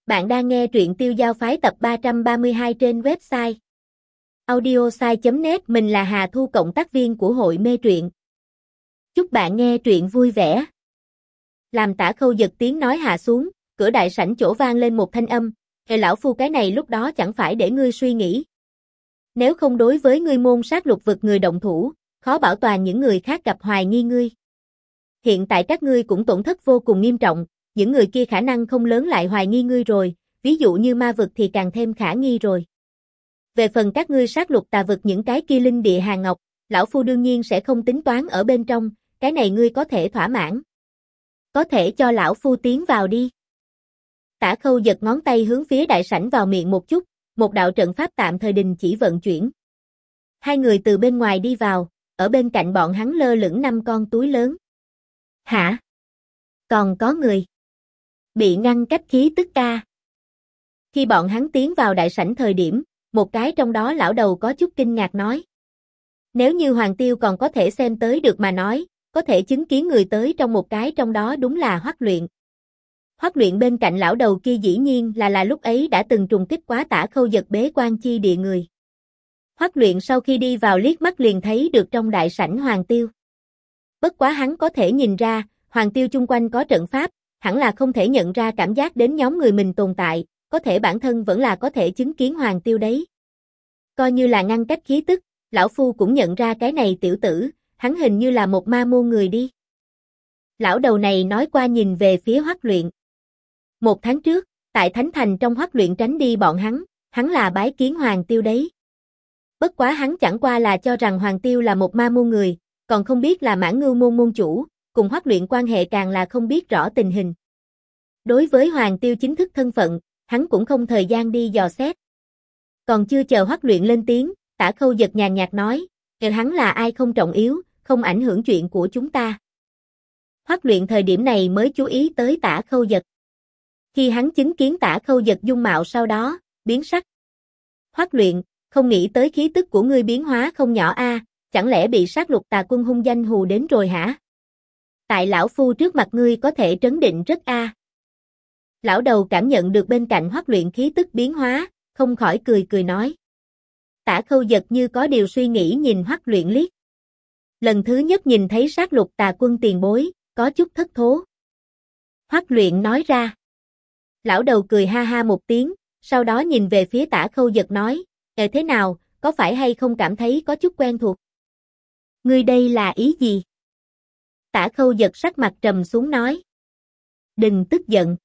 Bạn đang nghe truyện Tiêu Giao Phái tập 332 trên website audiosai.net. Mình là Hà Thu, cộng tác viên của hội mê truyện. Chúc bạn nghe truyện vui vẻ. Làm Tả Khâu giật tiếng nói hạ xuống, cửa đại sảnh chỗ vang lên một thanh âm. Lão phu, cái này lúc đó chẳng phải để ngươi suy nghĩ. Nếu không đối với ngươi môn sát lục vực người động thủ, khó bảo toàn những người khác gặp hoài nghi ngươi. Hiện tại các ngươi cũng tổn thất vô cùng nghiêm trọng. Những người kia khả năng không lớn lại hoài nghi ngươi rồi, ví dụ như ma vực thì càng thêm khả nghi rồi. Về phần các ngươi sát lục tà vực những cái kia linh địa hàng ngọc, lão phu đương nhiên sẽ không tính toán ở bên trong, cái này ngươi có thể thỏa mãn. Có thể cho lão phu tiến vào đi. Tả Khâu giật ngón tay hướng phía đại sảnh vào miệng một chút, một đạo trận pháp tạm thời đình chỉ vận chuyển. Hai người từ bên ngoài đi vào, ở bên cạnh bọn hắn lơ lửng 5 con túi lớn. Hả? Còn có người bị ngăn cách khí tức ca. Khi bọn hắn tiến vào đại sảnh thời điểm, một cái trong đó lão đầu có chút kinh ngạc nói. Nếu như Hoàng Tiêu còn có thể xem tới được mà nói, có thể chứng kiến người tới trong một cái trong đó đúng là Hoắc Luyện. Hoắc Luyện bên cạnh lão đầu kia dĩ nhiên là lúc ấy đã từng trùng kích quá Tả Khâu giật bế quan chi địa người. Hoắc Luyện sau khi đi vào liếc mắt liền thấy được trong đại sảnh Hoàng Tiêu. Bất quá hắn có thể nhìn ra, Hoàng Tiêu chung quanh có trận pháp, hẳn là không thể nhận ra cảm giác đến nhóm người mình tồn tại, có thể bản thân vẫn là có thể chứng kiến Hoàng Tiêu đấy. Coi như là ngăn cách khí tức, lão phu cũng nhận ra cái này tiểu tử, hắn hình như là một ma môn người đi. Lão đầu này nói qua nhìn về phía Hoắc Luyện. 1 tháng trước, tại Thánh Thành trong Hoắc Luyện tránh đi bọn hắn là bái kiến Hoàng Tiêu đấy. Bất quá hắn chẳng qua là cho rằng Hoàng Tiêu là một ma môn người, còn không biết là Mãn Ngưu môn môn chủ, cùng Hoắc Luyện quan hệ càng là không biết rõ tình hình. Đối với Hoàng Tiêu chính thức thân phận, hắn cũng không thời gian đi dò xét. Còn chưa chờ Hoắc Luyện lên tiếng, Tả Khâu giật nhàn nhạt nói, hắn là ai không trọng yếu, không ảnh hưởng chuyện của chúng ta. Hoắc Luyện thời điểm này mới chú ý tới Tả Khâu giật. Khi hắn chứng kiến Tả Khâu giật dung mạo sau đó, biến sắc. Hoắc Luyện, không nghĩ tới khí tức của ngươi biến hóa không nhỏ a, chẳng lẽ bị sát lục tà quân hung danh hù đến rồi hả? Tại lão phu trước mặt ngươi có thể trấn định rất a. Lão đầu cảm nhận được bên cạnh Hoắc Luyện khí tức biến hóa, không khỏi cười nói. Tả Khâu giật như có điều suy nghĩ nhìn Hoắc Luyện liếc. Lần thứ nhất nhìn thấy sát lục tà quân tiền bối, có chút thất thố. Hoắc Luyện nói ra. Lão đầu cười ha ha một tiếng, sau đó nhìn về phía Tả Khâu giật nói, thế nào, có phải hay không cảm thấy có chút quen thuộc? Ngươi đây là ý gì? Tả Khâu giật sắc mặt trầm xuống nói. Đừng tức giận.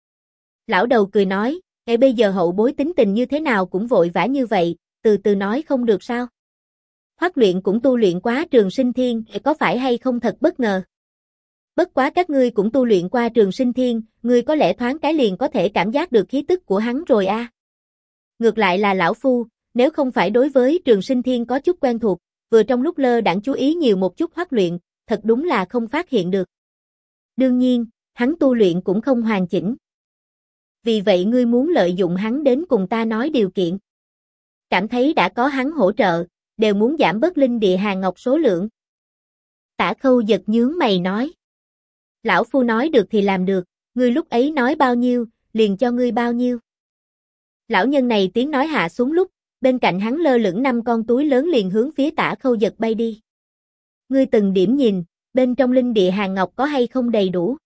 Lão đầu cười nói, bây giờ hậu bối tính tình như thế nào cũng vội vã như vậy, từ từ nói không được sao? Hoắc Luyện cũng tu luyện quá Trường Sinh Thiên, có phải hay không thật bất ngờ? Bất quá các ngươi cũng tu luyện qua Trường Sinh Thiên, ngươi có lẽ thoáng cái liền có thể cảm giác được khí tức của hắn rồi a. Ngược lại là lão phu, nếu không phải đối với Trường Sinh Thiên có chút quen thuộc, vừa trong lúc lơ đãng chú ý nhiều một chút Hoắc Luyện, thật đúng là không phát hiện được. Đương nhiên, hắn tu luyện cũng không hoàn chỉnh. Vì vậy ngươi muốn lợi dụng hắn đến cùng ta nói điều kiện. Cảm thấy đã có hắn hỗ trợ, đều muốn giảm bớt linh địa hàng ngọc số lượng. Tả Khâu giật nhướng mày nói. Lão phu nói được thì làm được, ngươi lúc ấy nói bao nhiêu, liền cho ngươi bao nhiêu. Lão nhân này tiếng nói hạ xuống lúc, bên cạnh hắn lơ lửng 5 con túi lớn liền hướng phía Tả Khâu giật bay đi. Ngươi từng điểm nhìn, bên trong linh địa hàng ngọc có hay không đầy đủ.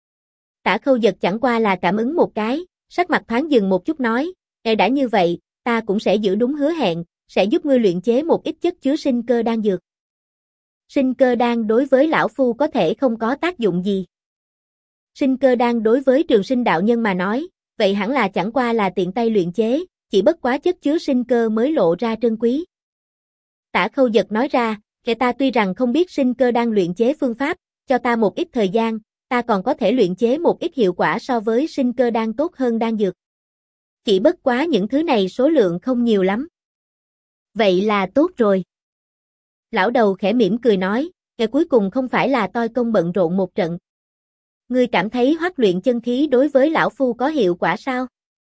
Tả Khâu giật chẳng qua là cảm ứng một cái, sắc mặt thoáng dừng một chút nói, đã như vậy, ta cũng sẽ giữ đúng hứa hẹn, sẽ giúp ngươi luyện chế một ít chất chứa sinh cơ đan dược. Sinh cơ đan đối với lão phu có thể không có tác dụng gì. Sinh cơ đan đối với Trường Sinh đạo nhân mà nói, vậy hẳn là chẳng qua là tiện tay luyện chế, chỉ bất quá chất chứa sinh cơ mới lộ ra trân quý. Tả Khâu giật nói ra, ta tuy rằng không biết sinh cơ đan luyện chế phương pháp, cho ta một ít thời gian, ta còn có thể luyện chế một ít hiệu quả so với sinh cơ đan tốt hơn đan dược. Chỉ bất quá những thứ này số lượng không nhiều lắm. Vậy là tốt rồi. Lão đầu khẽ mỉm cười nói, cuối cùng không phải là toi công bận rộn một trận. Ngươi cảm thấy Hoắc Luyện chân khí đối với lão phu có hiệu quả sao?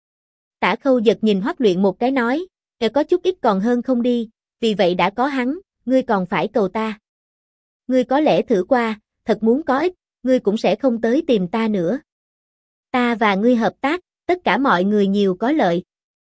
Tả Khâu giật nhìn Hoắc Luyện một cái nói, có chút ít còn hơn không đi, vì vậy đã có hắn, ngươi còn phải cầu ta. Ngươi có lẽ thử qua, thật muốn có ích, ngươi cũng sẽ không tới tìm ta nữa. Ta và ngươi hợp tác, Tất cả mọi người nhiều có lợi.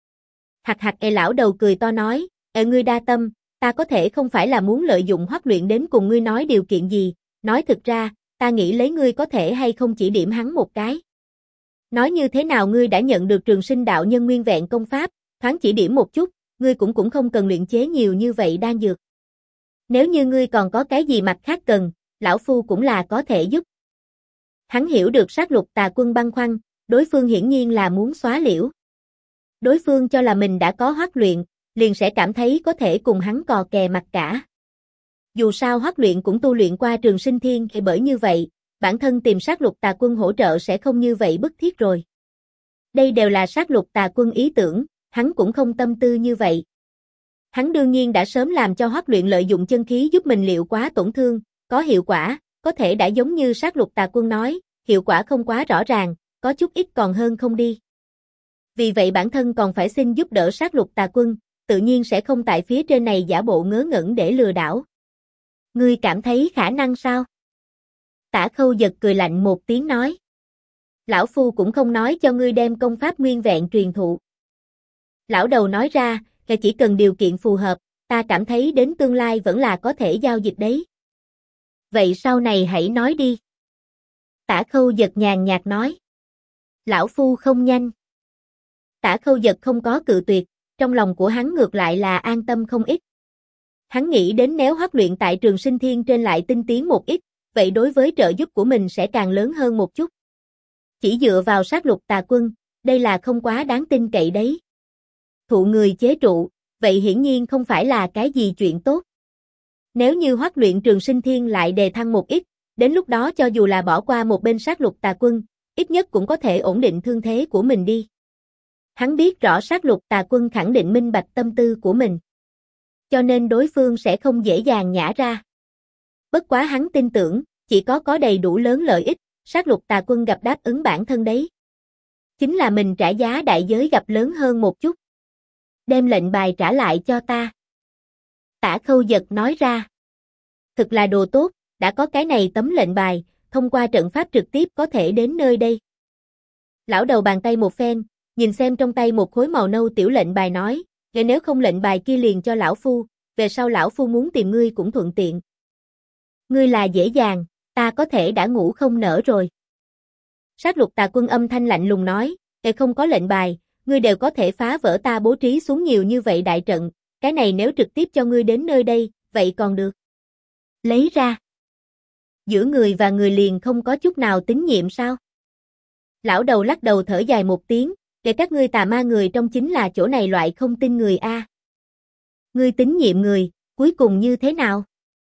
Hạc hạc lão đầu cười to nói, ngươi đa tâm, ta có thể không phải là muốn lợi dụng Hoắc Luyện đến cùng ngươi nói điều kiện gì, nói thực ra, ta nghĩ lấy ngươi có thể hay không chỉ điểm hắn một cái. Nói như thế nào ngươi đã nhận được Trường Sinh đạo nhân nguyên vẹn công pháp, thoáng chỉ điểm một chút, ngươi cũng không cần luyện chế nhiều như vậy đan dược. Nếu như ngươi còn có cái gì mặt khác cần, lão phu cũng là có thể giúp. Hắn hiểu được Sát Lục Tà Quân băn khoăn, đối phương hiển nhiên là muốn xóa liễu. Đối phương cho là mình đã có Hoắc Luyện, liền sẽ cảm thấy có thể cùng hắn cò kè mặt cả. Dù sao Hoắc Luyện cũng tu luyện qua Trường Sinh Thiên, thì bởi như vậy, bản thân tìm Sát Lục Tà Quân hỗ trợ sẽ không như vậy bức thiết rồi. Đây đều là Sát Lục Tà Quân ý tưởng, hắn cũng không tâm tư như vậy. Hắn đương nhiên đã sớm làm cho Hoắc Luyện lợi dụng chân khí giúp mình liệu quá tổn thương, có hiệu quả, có thể đã giống như Sát Lục Tà Quân nói, hiệu quả không quá rõ ràng, có chút ít còn hơn không đi. Vì vậy bản thân còn phải xin giúp đỡ Sát Lục Tà Quân, tự nhiên sẽ không tại phía trên này giả bộ ngớ ngẩn để lừa đảo. Ngươi cảm thấy khả năng sao? Tả Khâu Dật cười lạnh một tiếng nói. Lão phu cũng không nói cho ngươi đem công pháp nguyên vẹn truyền thụ. Lão đầu nói ra, chỉ cần điều kiện phù hợp, ta cảm thấy đến tương lai vẫn là có thể giao dịch đấy. Vậy sau này hãy nói đi. Tả Khâu Dật nhàn nhạt nói. Lão phu không nhanh. Tả Khâu Dật không có cự tuyệt, trong lòng của hắn ngược lại là an tâm không ít. Hắn nghĩ đến nếu Hoắc Luyện tại Trường Sinh Thiên trên lại tinh tiến một ít, vậy đối với trợ giúp của mình sẽ càng lớn hơn một chút. Chỉ dựa vào Sát Lục Tà Quân, đây là không quá đáng tin cậy đấy. Thụ người chế trụ, vậy hiển nhiên không phải là cái gì chuyện tốt. Nếu như Hoắc Luyện Trường Sinh Thiên lại đề thăng một ít, đến lúc đó cho dù là bỏ qua một bên Sát Lục Tà Quân, ít nhất cũng có thể ổn định thương thế của mình đi. Hắn biết rõ Sát Lục Tà Quân khẳng định minh bạch tâm tư của mình. Cho nên đối phương sẽ không dễ dàng nhả ra. Bất quá hắn tin tưởng, chỉ có đầy đủ lớn lợi ích, Sát Lục Tà Quân gặp đáp ứng bản thân đấy. Chính là mình trả giá đại giới gặp lớn hơn một chút. Đem lệnh bài trả lại cho ta. Tả Khâu Dật nói ra. Thực là đồ tốt, đã có cái này tấm lệnh bài, thông qua trận pháp trực tiếp có thể đến nơi đây. Lão đầu bàn tay một phen, nhìn xem trong tay một khối màu nâu tiểu lệnh bài nói, nếu không lệnh bài kia liền cho lão phu, về sau lão phu muốn tìm ngươi cũng thuận tiện. Ngươi là dễ dàng, ta có thể đã ngủ không nở rồi. Sát Lục Tà Quân âm thanh lạnh lùng nói, không có lệnh bài, ngươi đều có thể phá vỡ ta bố trí xuống nhiều như vậy đại trận, cái này nếu trực tiếp cho ngươi đến nơi đây, vậy còn được. Lấy ra. Giữa người và người liền không có chút nào tín nhiệm sao? Lão đầu lắc đầu thở dài một tiếng, để các ngươi tà ma người trong chính là chỗ này loại không tin người a. Ngươi tín nhiệm người, cuối cùng như thế nào?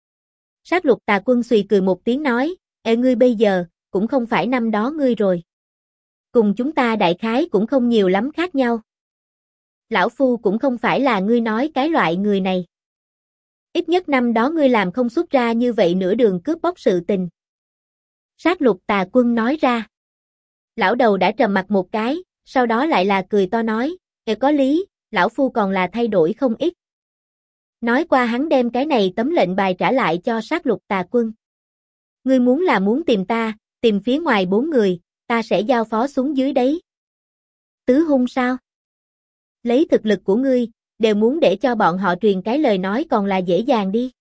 Sát Lục Tà Quân xùy cười một tiếng nói, ngươi bây giờ, cũng không phải năm đó ngươi rồi. Cùng chúng ta đại khái cũng không nhiều lắm khác nhau. Lão phu cũng không phải là ngươi nói cái loại người này. Ít nhất năm đó ngươi làm không xuất ra như vậy nửa đường cướp bóc sự tình. Sát Lục Tà Quân nói ra. Lão đầu đã trầm mặt một cái, sau đó lại là cười to nói, có lý, lão phu còn là thay đổi không ít. Nói qua hắn đem cái này tấm lệnh bài trả lại cho Sát Lục Tà Quân. Ngươi muốn là muốn tìm ta, tìm phía ngoài 4 người, ta sẽ giao phó xuống dưới đấy. Tứ hung sao? Lấy thực lực của ngươi, đều muốn để cho bọn họ truyền cái lời nói còn là dễ dàng đi.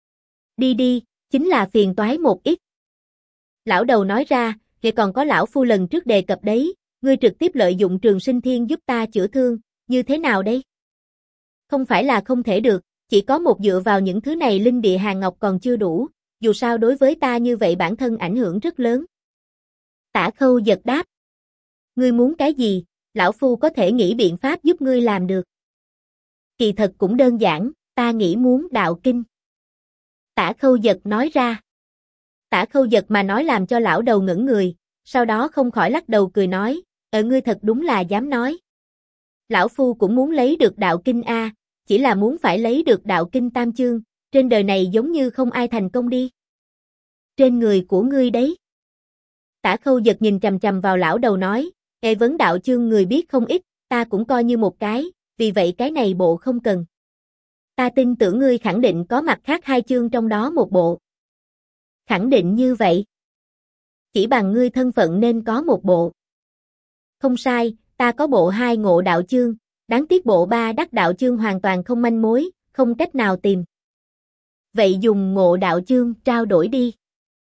Đi đi, chính là phiền toái một ít. Lão đầu nói ra, vậy còn có lão phu lần trước đề cập đấy, ngươi trực tiếp lợi dụng Trường Sinh Thiên giúp ta chữa thương, như thế nào đây? Không phải là không thể được, chỉ có một dựa vào những thứ này linh địa hàng ngọc còn chưa đủ, dù sao đối với ta như vậy bản thân ảnh hưởng rất lớn. Tả Khâu Dật đáp. Ngươi muốn cái gì, lão phu có thể nghĩ biện pháp giúp ngươi làm được. Kỳ thật cũng đơn giản, ta nghĩ muốn đạo kinh. Tả Khâu Dật nói ra. Tả Khâu Dật mà nói làm cho lão đầu ngẩn người, sau đó không khỏi lắc đầu cười nói, ngươi thật đúng là dám nói. Lão phu cũng muốn lấy được đạo kinh a, chỉ là muốn phải lấy được đạo kinh tam chương, trên đời này giống như không ai thành công đi. Trên người của ngươi đấy. Tả Khâu Dật nhìn chằm chằm vào lão đầu nói, vấn đạo chương người biết không ít, ta cũng coi như một cái, vì vậy cái này bộ không cần. Ta tin tưởng ngươi khẳng định có mặt khác 2 chương trong đó một bộ. Khẳng định như vậy. Chỉ bằng ngươi thân phận nên có một bộ. Không sai, ta có bộ 2 ngộ đạo chương, đáng tiếc bộ 3 đắc đạo chương hoàn toàn không manh mối, không cách nào tìm. Vậy dùng ngộ đạo chương trao đổi đi.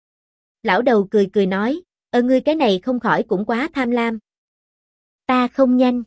Lão đầu cười cười nói, ngươi cái này không khỏi cũng quá tham lam. Ta không nhanh.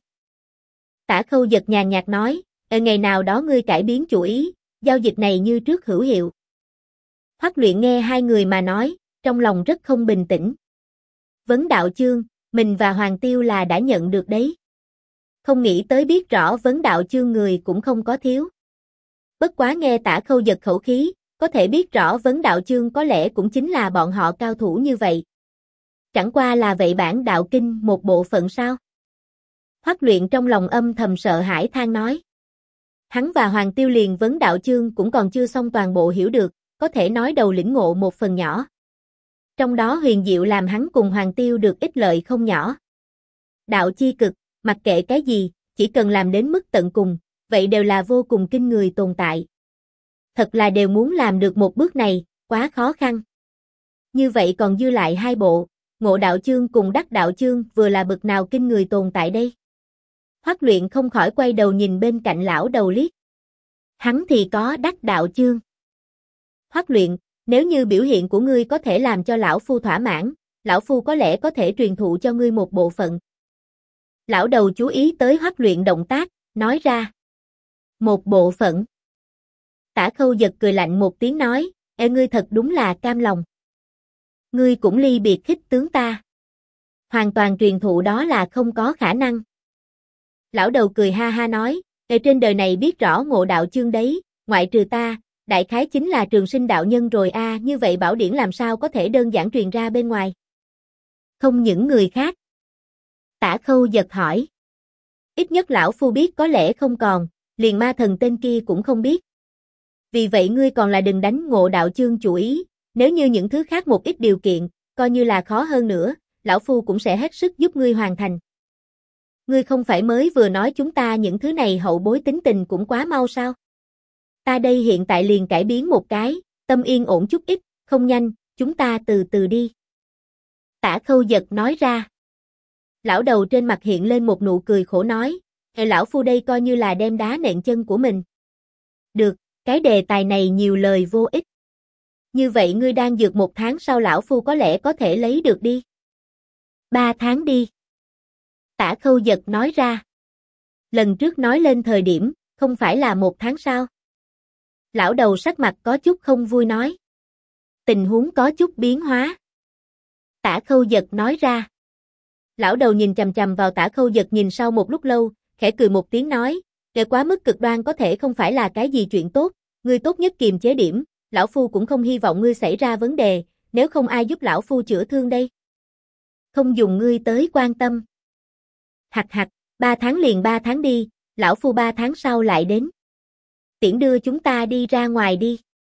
Tả Khâu Dật nhàn nhạt nói, ngày nào đó ngươi cải biến chủ ý, giao dịch này như trước hữu hiệu. Hoắc Luyện nghe hai người mà nói, trong lòng rất không bình tĩnh. Vấn đạo chương, mình và Hoàng Tiêu là đã nhận được đấy. Không nghĩ tới biết rõ vấn đạo chương người cũng không có thiếu. Bất quá nghe Tả Khâu Dật khẩu khí, có thể biết rõ vấn đạo chương có lẽ cũng chính là bọn họ cao thủ như vậy. Chẳng qua là vậy bản đạo kinh một bộ phận sao? Hoắc Luyện trong lòng âm thầm sợ hãi than nói. Hắn và Hoàng Tiêu liền vấn đạo chương cũng còn chưa xong toàn bộ hiểu được, có thể nói đầu lĩnh ngộ một phần nhỏ. Trong đó huyền diệu làm hắn cùng Hoàng Tiêu được ích lợi không nhỏ. Đạo chi cực, mặc kệ cái gì, chỉ cần làm đến mức tận cùng, vậy đều là vô cùng kinh người tồn tại. Thật là đều muốn làm được một bước này, quá khó khăn. Như vậy còn dư lại 2 bộ, ngộ đạo chương cùng đắc đạo chương vừa là bực nào kinh người tồn tại đây. Hoắc Luyện không khỏi quay đầu nhìn bên cạnh lão đầu liếc. Hắn thì có đắc đạo chương. Hoắc Luyện, nếu như biểu hiện của ngươi có thể làm cho lão phu thỏa mãn, lão phu có lẽ có thể truyền thụ cho ngươi một bộ phận. Lão đầu chú ý tới Hoắc Luyện động tác, nói ra. Một bộ phận. Tả Khâu Dật cười lạnh một tiếng nói, ngươi thật đúng là cam lòng. Ngươi cũng ly biệt khích tướng ta. Hoàn toàn truyền thụ đó là không có khả năng. Lão đầu cười ha ha nói, trên đời này biết rõ ngộ đạo chương đấy, ngoại trừ ta, đại khái chính là Trường Sinh đạo nhân rồi a, như vậy bảo điển làm sao có thể đơn giản truyền ra bên ngoài. Không những người khác. Tả Khâu Dật hỏi. Ít nhất lão phu biết có lẽ không còn, liền ma thần tên kia cũng không biết. Vì vậy ngươi còn là đừng đánh ngộ đạo chương chủ ý, nếu như những thứ khác một ít điều kiện, coi như là khó hơn nữa, lão phu cũng sẽ hết sức giúp ngươi hoàn thành. Ngươi không phải mới vừa nói chúng ta những thứ này hậu bối tính tình cũng quá mau sao? Ta đây hiện tại liền cải biến một cái, tâm yên ổn chút ít, không nhanh, chúng ta từ từ đi. Tả Khâu Dật nói ra. Lão đầu trên mặt hiện lên một nụ cười khổ nói, lão phu đây coi như là đem đá nện chân của mình. Được, cái đề tài này nhiều lời vô ích. Như vậy ngươi đang dược 1 tháng sau lão phu có lẽ có thể lấy được đi. 3 tháng đi. Tả Khâu Dật nói ra. Lần trước nói lên thời điểm, không phải là 1 tháng sao? Lão đầu sắc mặt có chút không vui nói. Tình huống có chút biến hóa. Tả Khâu Dật nói ra. Lão đầu nhìn chằm chằm vào Tả Khâu Dật nhìn sau một lúc lâu, khẽ cười một tiếng nói, kể quá mức cực đoan có thể không phải là cái gì chuyện tốt, ngươi tốt nhất kiềm chế điểm, lão phu cũng không hy vọng ngươi xảy ra vấn đề, nếu không ai giúp lão phu chữa thương đây. Không dùng ngươi tới quan tâm. Hặc hặc, 3 tháng liền 3 tháng đi, lão phu 3 tháng sau lại đến. Tiễn đưa chúng ta đi ra ngoài đi.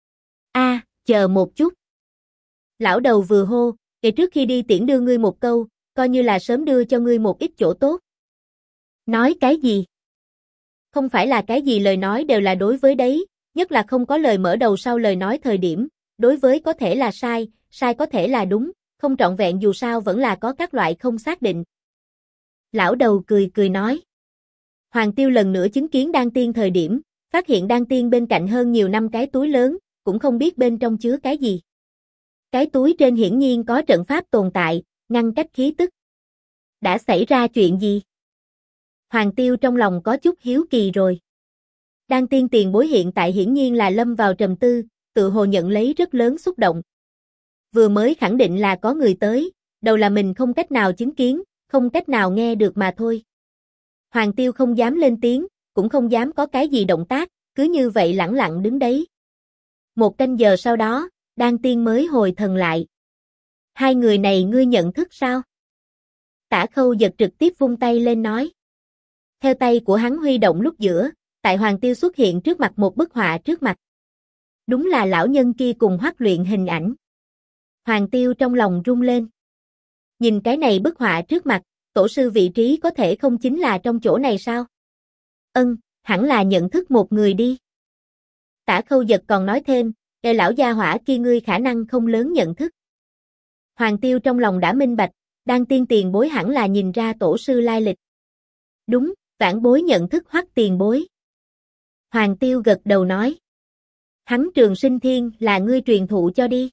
Chờ một chút. Lão đầu vừa hô, kể trước khi đi tiễn đưa ngươi một câu, coi như là sớm đưa cho ngươi một ít chỗ tốt. Nói cái gì? Không phải là cái gì lời nói đều là đối với đấy, nhất là không có lời mở đầu sau lời nói thời điểm, đối với có thể là sai, sai có thể là đúng, không trọn vẹn dù sao vẫn là có các loại không xác định. Lão đầu cười cười nói. Hoàng Tiêu lần nữa chứng kiến đan tiên thời điểm, phát hiện đan tiên bên cạnh hơn nhiều năm cái túi lớn, cũng không biết bên trong chứa cái gì. Cái túi trên hiển nhiên có trận pháp tồn tại, ngăn cách khí tức. Đã xảy ra chuyện gì? Hoàng Tiêu trong lòng có chút hiếu kỳ rồi. Đan tiên tiền bối hiện tại hiển nhiên là lâm vào trầm tư, tự hồ nhận lấy rất lớn xúc động. Vừa mới khẳng định là có người tới, đầu là mình không cách nào chứng kiến, không cách nào nghe được mà thôi. Hoàng Tiêu không dám lên tiếng, cũng không dám có cái gì động tác, cứ như vậy lẳng lặng đứng đấy. 1 canh giờ sau đó, Đan tiên mới hồi thần lại. Hai người này ngươi nhận thức sao? Tả Khâu Dật trực tiếp vung tay lên nói. Theo tay của hắn huy động lúc giữa, tại Hoàng Tiêu xuất hiện trước mặt một bức họa trước mặt. Đúng là lão nhân kia cùng Hoắc Luyện hình ảnh. Hoàng Tiêu trong lòng rung lên. Nhìn cái này bức họa trước mặt, tổ sư vị trí có thể không chính là trong chỗ này sao? Hẳn là nhận thức một người đi. Tả Khâu Dật còn nói thêm, lão gia hỏa kia ngươi khả năng không lớn nhận thức. Hoàng Tiêu trong lòng đã minh bạch, Đan tiên tiền bối hẳn là nhìn ra tổ sư lai lịch. Đúng, vãn bối nhận thức Hoắc tiền bối. Hoàng Tiêu gật đầu nói. Hắn Trường Sinh Thiên là ngươi truyền thụ cho đi.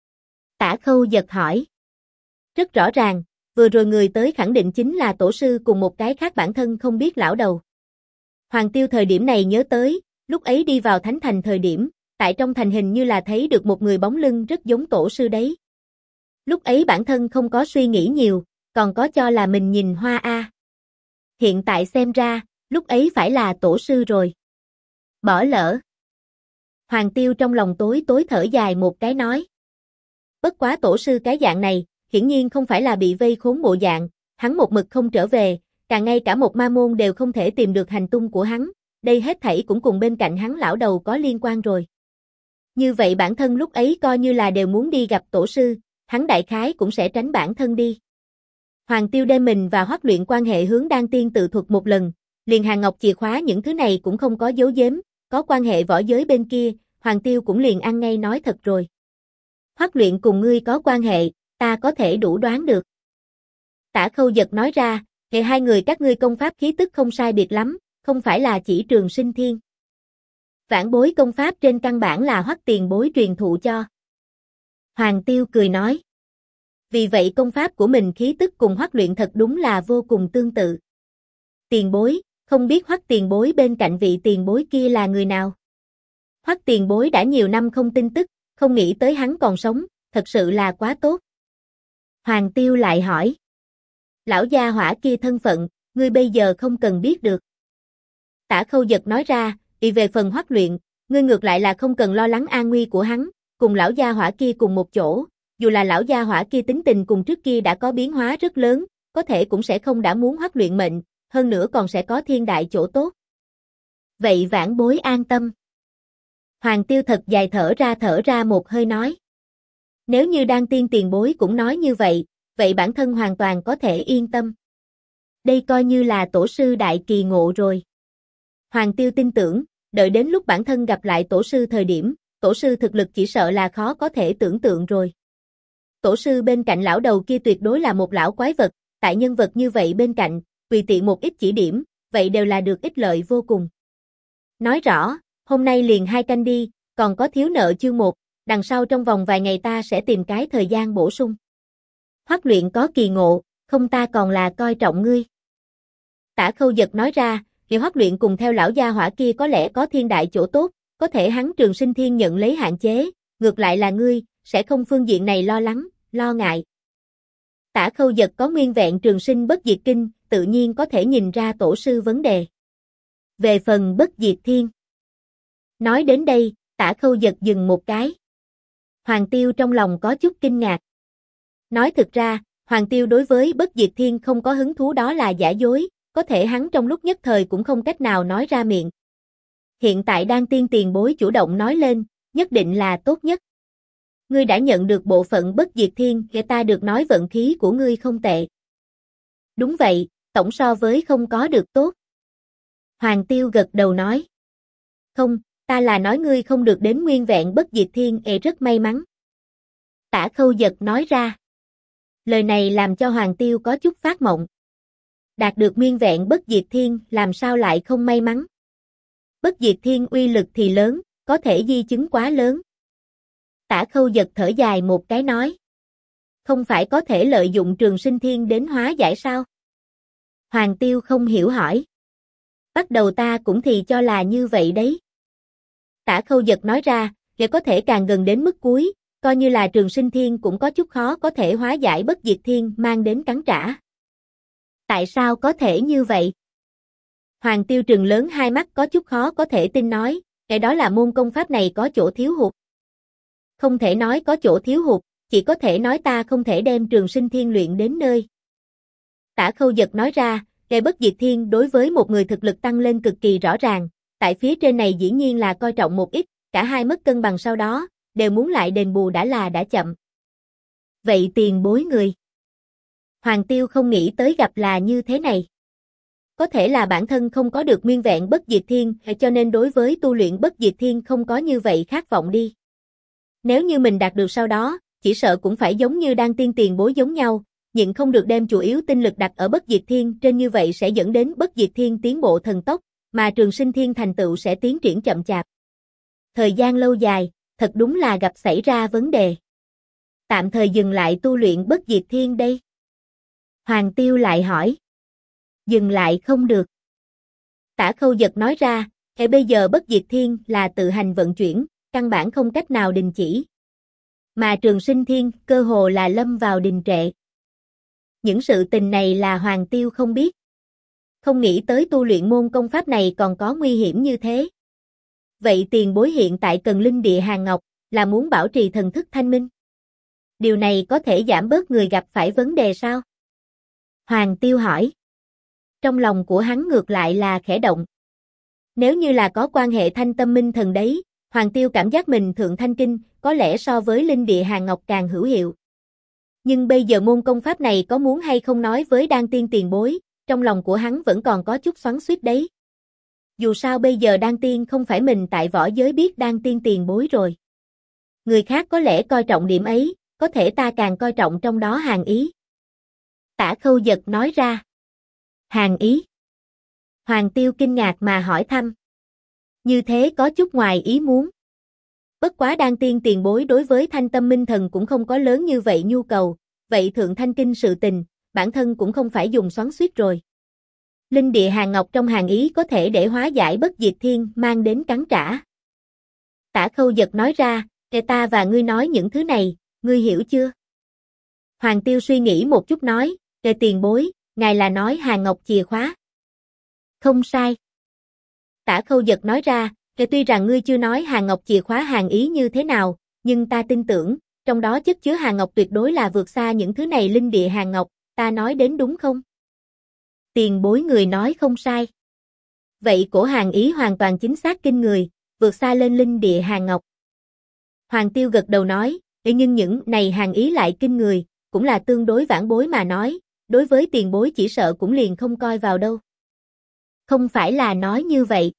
Tả Khâu giật hỏi. Rất rõ ràng, vừa rồi người tới khẳng định chính là tổ sư cùng một cái khác bản thân không biết lão đầu. Hoàng Tiêu thời điểm này nhớ tới, lúc ấy đi vào Thánh Thành thời điểm, tại trong thành hình như là thấy được một người bóng lưng rất giống tổ sư đấy. Lúc ấy bản thân không có suy nghĩ nhiều, còn có cho là mình nhìn hoa a. Hiện tại xem ra, lúc ấy phải là tổ sư rồi. Bỏ lỡ. Hoàng Tiêu trong lòng tối tối thở dài một cái nói. Bất quá tổ sư cái dạng này, hiển nhiên không phải là bị vây khốn bộ dạng, hắn một mực không trở về, càng ngay cả một ma môn đều không thể tìm được hành tung của hắn, đây hết thảy cũng cùng bên cạnh hắn lão đầu có liên quan rồi. Như vậy bản thân lúc ấy coi như là đều muốn đi gặp tổ sư, hắn đại khái cũng sẽ tránh bản thân đi. Hoàng Tiêu đem mình và Hoắc Luyện quan hệ hướng Đan Tiên tự thuật một lần, liền hàng ngọc chìa khóa những thứ này cũng không có giấu giếm, có quan hệ võ giới bên kia, Hoàng Tiêu cũng liền ăn ngay nói thật rồi. Hoắc Luyện cùng ngươi có quan hệ, ta có thể đủ đoán được. Tả Khâu giật nói ra, hệ hai người các ngươi công pháp khí tức không sai biệt lắm, không phải là chỉ Trường Sinh Thiên. Vãn bối công pháp trên căn bản là Hoắc tiền bối truyền thụ cho. Hoàng Tiêu cười nói. Vì vậy công pháp của mình khí tức cùng Hoắc Luyện thật đúng là vô cùng tương tự. Tiền bối, không biết Hoắc tiền bối bên cạnh vị tiền bối kia là người nào? Hoắc tiền bối đã nhiều năm không tin tức, không nghĩ tới hắn còn sống, thật sự là quá tốt. Hoàng Tiêu lại hỏi. Lão gia hỏa kia thân phận, ngươi bây giờ không cần biết được. Tả Khâu giật nói ra, về phần Hoắc Luyện, ngươi ngược lại là không cần lo lắng an nguy của hắn, cùng lão gia hỏa kia cùng một chỗ, dù là lão gia hỏa kia tính tình cùng trước kia đã có biến hóa rất lớn, có thể cũng sẽ không đã muốn Hoắc Luyện mệnh, hơn nữa còn sẽ có thiên đại chỗ tốt. Vậy vãn bối an tâm. Hoàng Tiêu thật dài thở ra một hơi nói. Nếu như Đan Tiên tiền bối cũng nói như vậy, vậy bản thân hoàn toàn có thể yên tâm. Đây coi như là tổ sư đại kỳ ngộ rồi. Hoàng Tiêu tin tưởng, đợi đến lúc bản thân gặp lại tổ sư thời điểm, tổ sư thực lực chỉ sợ là khó có thể tưởng tượng rồi. Tổ sư bên cạnh lão đầu kia tuyệt đối là một lão quái vật, tại nhân vật như vậy bên cạnh, tùy tiện một ít chỉ điểm, vậy đều là được ích lợi vô cùng. Nói rõ, hôm nay liền 2 canh đi, còn có thiếu nợ chương 1, đằng sau trong vòng vài ngày ta sẽ tìm cái thời gian bổ sung. Hoắc Luyện có kỳ ngộ, không ta còn là coi trọng ngươi. Tả Khâu giật nói ra, thì Hoắc Luyện cùng theo lão gia hỏa kia có lẽ có thiên đại chỗ tốt, có thể hắn Trường Sinh Thiên nhận lấy hạn chế, ngược lại là ngươi, sẽ không phương diện này lo lắng, lo ngại. Tả Khâu giật có nguyên vẹn Trường Sinh bất diệt kinh, tự nhiên có thể nhìn ra tổ sư vấn đề. Về phần bất diệt thiên. Nói đến đây, Tả Khâu giật dừng một cái. Hoàng Tiêu trong lòng có chút kinh ngạc. Nói thực ra, Hoàng Tiêu đối với bất diệt thiên không có hứng thú đó là giả dối, có thể hắn trong lúc nhất thời cũng không cách nào nói ra miệng. Hiện tại Đan Tiên tiền bối chủ động nói lên, nhất định là tốt nhất. Ngươi đã nhận được bộ phận bất diệt thiên, để ta được nói vận khí của ngươi không tệ. Đúng vậy, tổng so với không có được tốt. Hoàng Tiêu gật đầu nói. Không, ta là nói ngươi không được đến nguyên vẹn bất diệt thiên, rất may mắn. Tả Khâu giật nói ra. Lời này làm cho Hoàng Tiêu có chút phát mộng. Đạt được nguyên vẹn bất diệt thiên, làm sao lại không may mắn? Bất diệt thiên uy lực thì lớn, có thể di chứng quá lớn. Tả Khâu giật thở dài một cái nói. Không phải có thể lợi dụng Trường Sinh Thiên đến hóa giải sao? Hoàng Tiêu không hiểu hỏi. Bắt đầu ta cũng thì cho là như vậy đấy. Tả Khâu giật nói ra, để có thể càng gần đến mức cuối, coi như là Trường Sinh Thiên cũng có chút khó có thể hóa giải bất diệt thiên mang đến cắn trả. Tại sao có thể như vậy? Hoàng Tiêu trừng lớn hai mắt có chút khó có thể tin nói, cái đó là môn công pháp này có chỗ thiếu hụt. Không thể nói có chỗ thiếu hụt, chỉ có thể nói ta không thể đem Trường Sinh Thiên luyện đến nơi. Tả Khâu giật nói ra, cái bất diệt thiên đối với một người thực lực tăng lên cực kỳ rõ ràng, tại phía trên này dĩ nhiên là coi trọng một ít, cả hai mất cân bằng sau đó, đều muốn lại đền bù đã là đã chậm. Vậy tiền bối người. Hoàng Tiêu không nghĩ tới gặp là như thế này. Có thể là bản thân không có được nguyên vẹn bất diệt thiên, cho nên đối với tu luyện bất diệt thiên không có như vậy khát vọng đi. Nếu như mình đạt được sau đó, chỉ sợ cũng phải giống như Đan Tiên tiền bối giống nhau, nhịn không được đem chủ yếu tinh lực đặt ở Bất Diệt Thiên trên, như vậy sẽ dẫn đến Bất Diệt Thiên tiến bộ thần tốc, mà Trường Sinh Thiên thành tựu sẽ tiến triển chậm chạp. Thời gian lâu dài, thật đúng là gặp xảy ra vấn đề. Tạm thời dừng lại tu luyện Bất Diệt Thiên đây. Hoàng Tiêu lại hỏi. Dừng lại không được. Tả Khâu Dật nói ra, bây giờ Bất Diệt Thiên là tự hành vận chuyển, căn bản không cách nào đình chỉ. Mà Trường Sinh Thiên cơ hồ là lâm vào đình trệ. Những sự tình này là Hoàng Tiêu không biết. Không nghĩ tới tu luyện môn công pháp này còn có nguy hiểm như thế. Vậy tiền bối hiện tại cần linh địa hàng ngọc, là muốn bảo trì thần thức thanh minh. Điều này có thể giảm bớt người gặp phải vấn đề sao? Hoàng Tiêu hỏi. Trong lòng của hắn ngược lại là khẽ động. Nếu như là có quan hệ thanh tâm minh thần đấy, Hoàng Tiêu cảm giác mình thượng thanh kinh, có lẽ so với linh địa hàng ngọc càng hữu hiệu. Nhưng bây giờ môn công pháp này có muốn hay không nói với Đan Tiên tiền bối, trong lòng của hắn vẫn còn có chút xoắn xuýt đấy. Dù sao bây giờ Đan Tiên không phải mình tại võ giới biết Đan Tiên tiền bối rồi. Người khác có lẽ coi trọng điểm ấy, có thể ta càng coi trọng trong đó hàn ý. Tả Khâu Dật nói ra. Hàn ý. Hoàng Tiêu kinh ngạc mà hỏi thăm. Như thế có chút ngoài ý muốn. Bất quá Đan Tiên tiền bối đối với thanh tâm minh thần cũng không có lớn như vậy nhu cầu, vậy thượng thanh kinh sự tình, bản thân cũng không phải dùng xoắn xuýt rồi. Linh địa hàng ngọc trong hàn ý có thể để hóa giải Bất Diệt Thiên mang đến cắn trả. Tả Khâu Dật nói ra, ta và ngươi nói những thứ này, ngươi hiểu chưa? Hoàng Tiêu suy nghĩ một chút nói, tiền bối, ngài là nói hàng ngọc chìa khóa. Không sai. Tả Khâu Dật nói ra, tuy rằng ngươi chưa nói hàng ngọc chìa khóa hàn ý như thế nào, nhưng ta tin tưởng, trong đó chất chứa hàng ngọc tuyệt đối là vượt xa những thứ này linh địa hàng ngọc, ta nói đến đúng không? Tiền bối người nói không sai. Vậy cổ hàn ý hoàn toàn chính xác kinh người, vượt xa lên linh địa hàng ngọc. Hoàng Tiêu gật đầu nói, nhưng những này hàn ý lại kinh người, cũng là tương đối vãn bối mà nói, đối với tiền bối chỉ sợ cũng liền không coi vào đâu. Không phải là nói như vậy.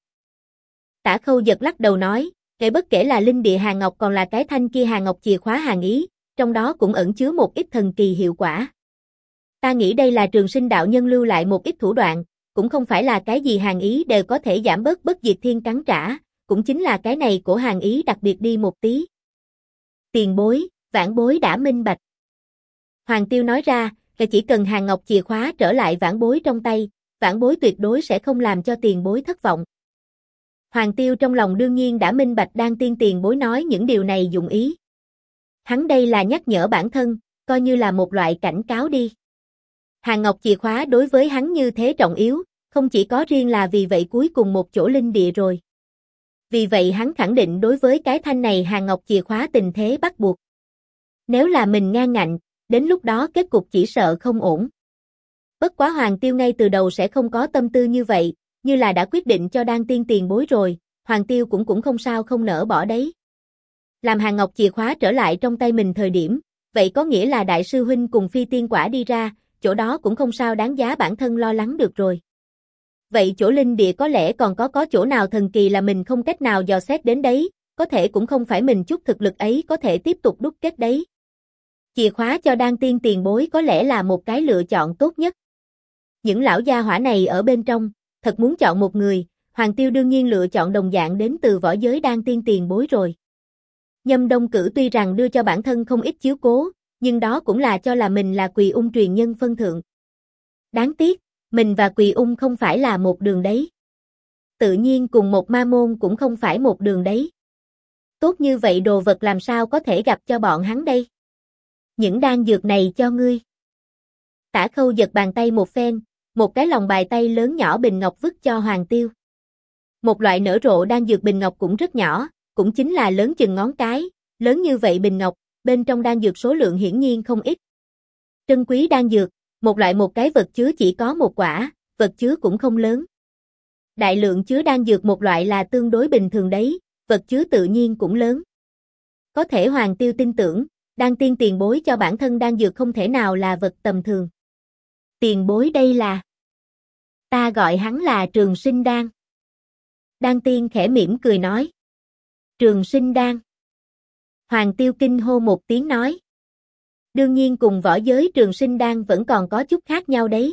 Tả Khâu Dật lắc đầu nói, bất kể là linh địa hàng ngọc còn là cái thanh kia hàng ngọc chìa khóa hàn ý, trong đó cũng ẩn chứa một ít thần kỳ hiệu quả. Ta nghĩ đây là Trường Sinh đạo nhân lưu lại một ít thủ đoạn, cũng không phải là cái gì hàn ý đều có thể giảm bớt Bất Diệt Thiên cắn trả, cũng chính là cái này của hàn ý đặc biệt đi một tí. Tiền bối, vãn bối đã minh bạch. Hoàng Tiêu nói ra, chỉ cần hàng ngọc chìa khóa trở lại vãn bối trong tay, vãn bối tuyệt đối sẽ không làm cho tiền bối thất vọng. Hoàng Tiêu trong lòng đương nhiên đã minh bạch Đan Tiên tiền bối nói những điều này dụng ý. Hắn đây là nhắc nhở bản thân, coi như là một loại cảnh cáo đi. Hàng ngọc chìa khóa đối với hắn như thế trọng yếu, không chỉ có riêng là vì vậy cuối cùng một chỗ linh địa rồi. Vì vậy hắn khẳng định đối với cái thanh này hàng ngọc chìa khóa tình thế bắt buộc. Nếu là mình ngang ngạnh, đến lúc đó kết cục chỉ sợ không ổn. Bất quá Hoàng Tiêu ngay từ đầu sẽ không có tâm tư như vậy, như là đã quyết định cho Đan Tiên tiền bối rồi, Hoàng Tiêu cũng không sao không nỡ bỏ đấy. Làm hàng ngọc chìa khóa trở lại trong tay mình thời điểm, vậy có nghĩa là đại sư huynh cùng phi tiên quả đi ra, chỗ đó cũng không sao đáng giá bản thân lo lắng được rồi. Vậy chỗ linh địa có lẽ còn có chỗ nào thần kỳ là mình không cách nào dò xét đến đấy, có thể cũng không phải mình chút thực lực ấy có thể tiếp tục đúc kết đấy. Chìa khóa cho Đan Tiên tiền bối có lẽ là một cái lựa chọn tốt nhất. Những lão gia hỏa này ở bên trong, thật muốn chọn một người, Hoàng Tiêu đương nhiên lựa chọn đồng dạng đến từ võ giới Đan Tiên tiền bối rồi. Nhâm Đông Cử tuy rằng đưa cho bản thân không ít chiếu cố, nhưng đó cũng là cho là mình là Quỳ Ung truyền nhân phân thượng. Đáng tiếc, mình và Quỳ Ung không phải là một đường đấy. Tự nhiên cùng một ma môn cũng không phải một đường đấy. Tốt như vậy đồ vật làm sao có thể gặp cho bọn hắn đây? Những đan dược này cho ngươi. Tả Khâu giật bàn tay một phen, một cái lòng bài tay lớn nhỏ bình ngọc vứt cho Hoàng Tiêu. Một loại nở rộ đan dược bình ngọc cũng rất nhỏ, cũng chính là lớn chừng ngón cái, lớn như vậy bình ngọc, bên trong đan dược số lượng hiển nhiên không ít. Trân quý đan dược, một cái vật chứa chỉ có một quả, vật chứa cũng không lớn. Đại lượng chứa đan dược một loại là tương đối bình thường đấy, vật chứa tự nhiên cũng lớn. Có thể Hoàng Tiêu tin tưởng, Đan Tiên tiền bối cho bản thân đan dược không thể nào là vật tầm thường. Tiền bối đây là... Ta gọi hắn là Trường Sinh Đan. Đan Tiên khẽ mỉm cười nói. Trường Sinh Đan. Hoàng Tiêu kinh hô một tiếng nói. Đương nhiên cùng võ giới trường sinh đan vẫn còn có chút khác nhau đấy.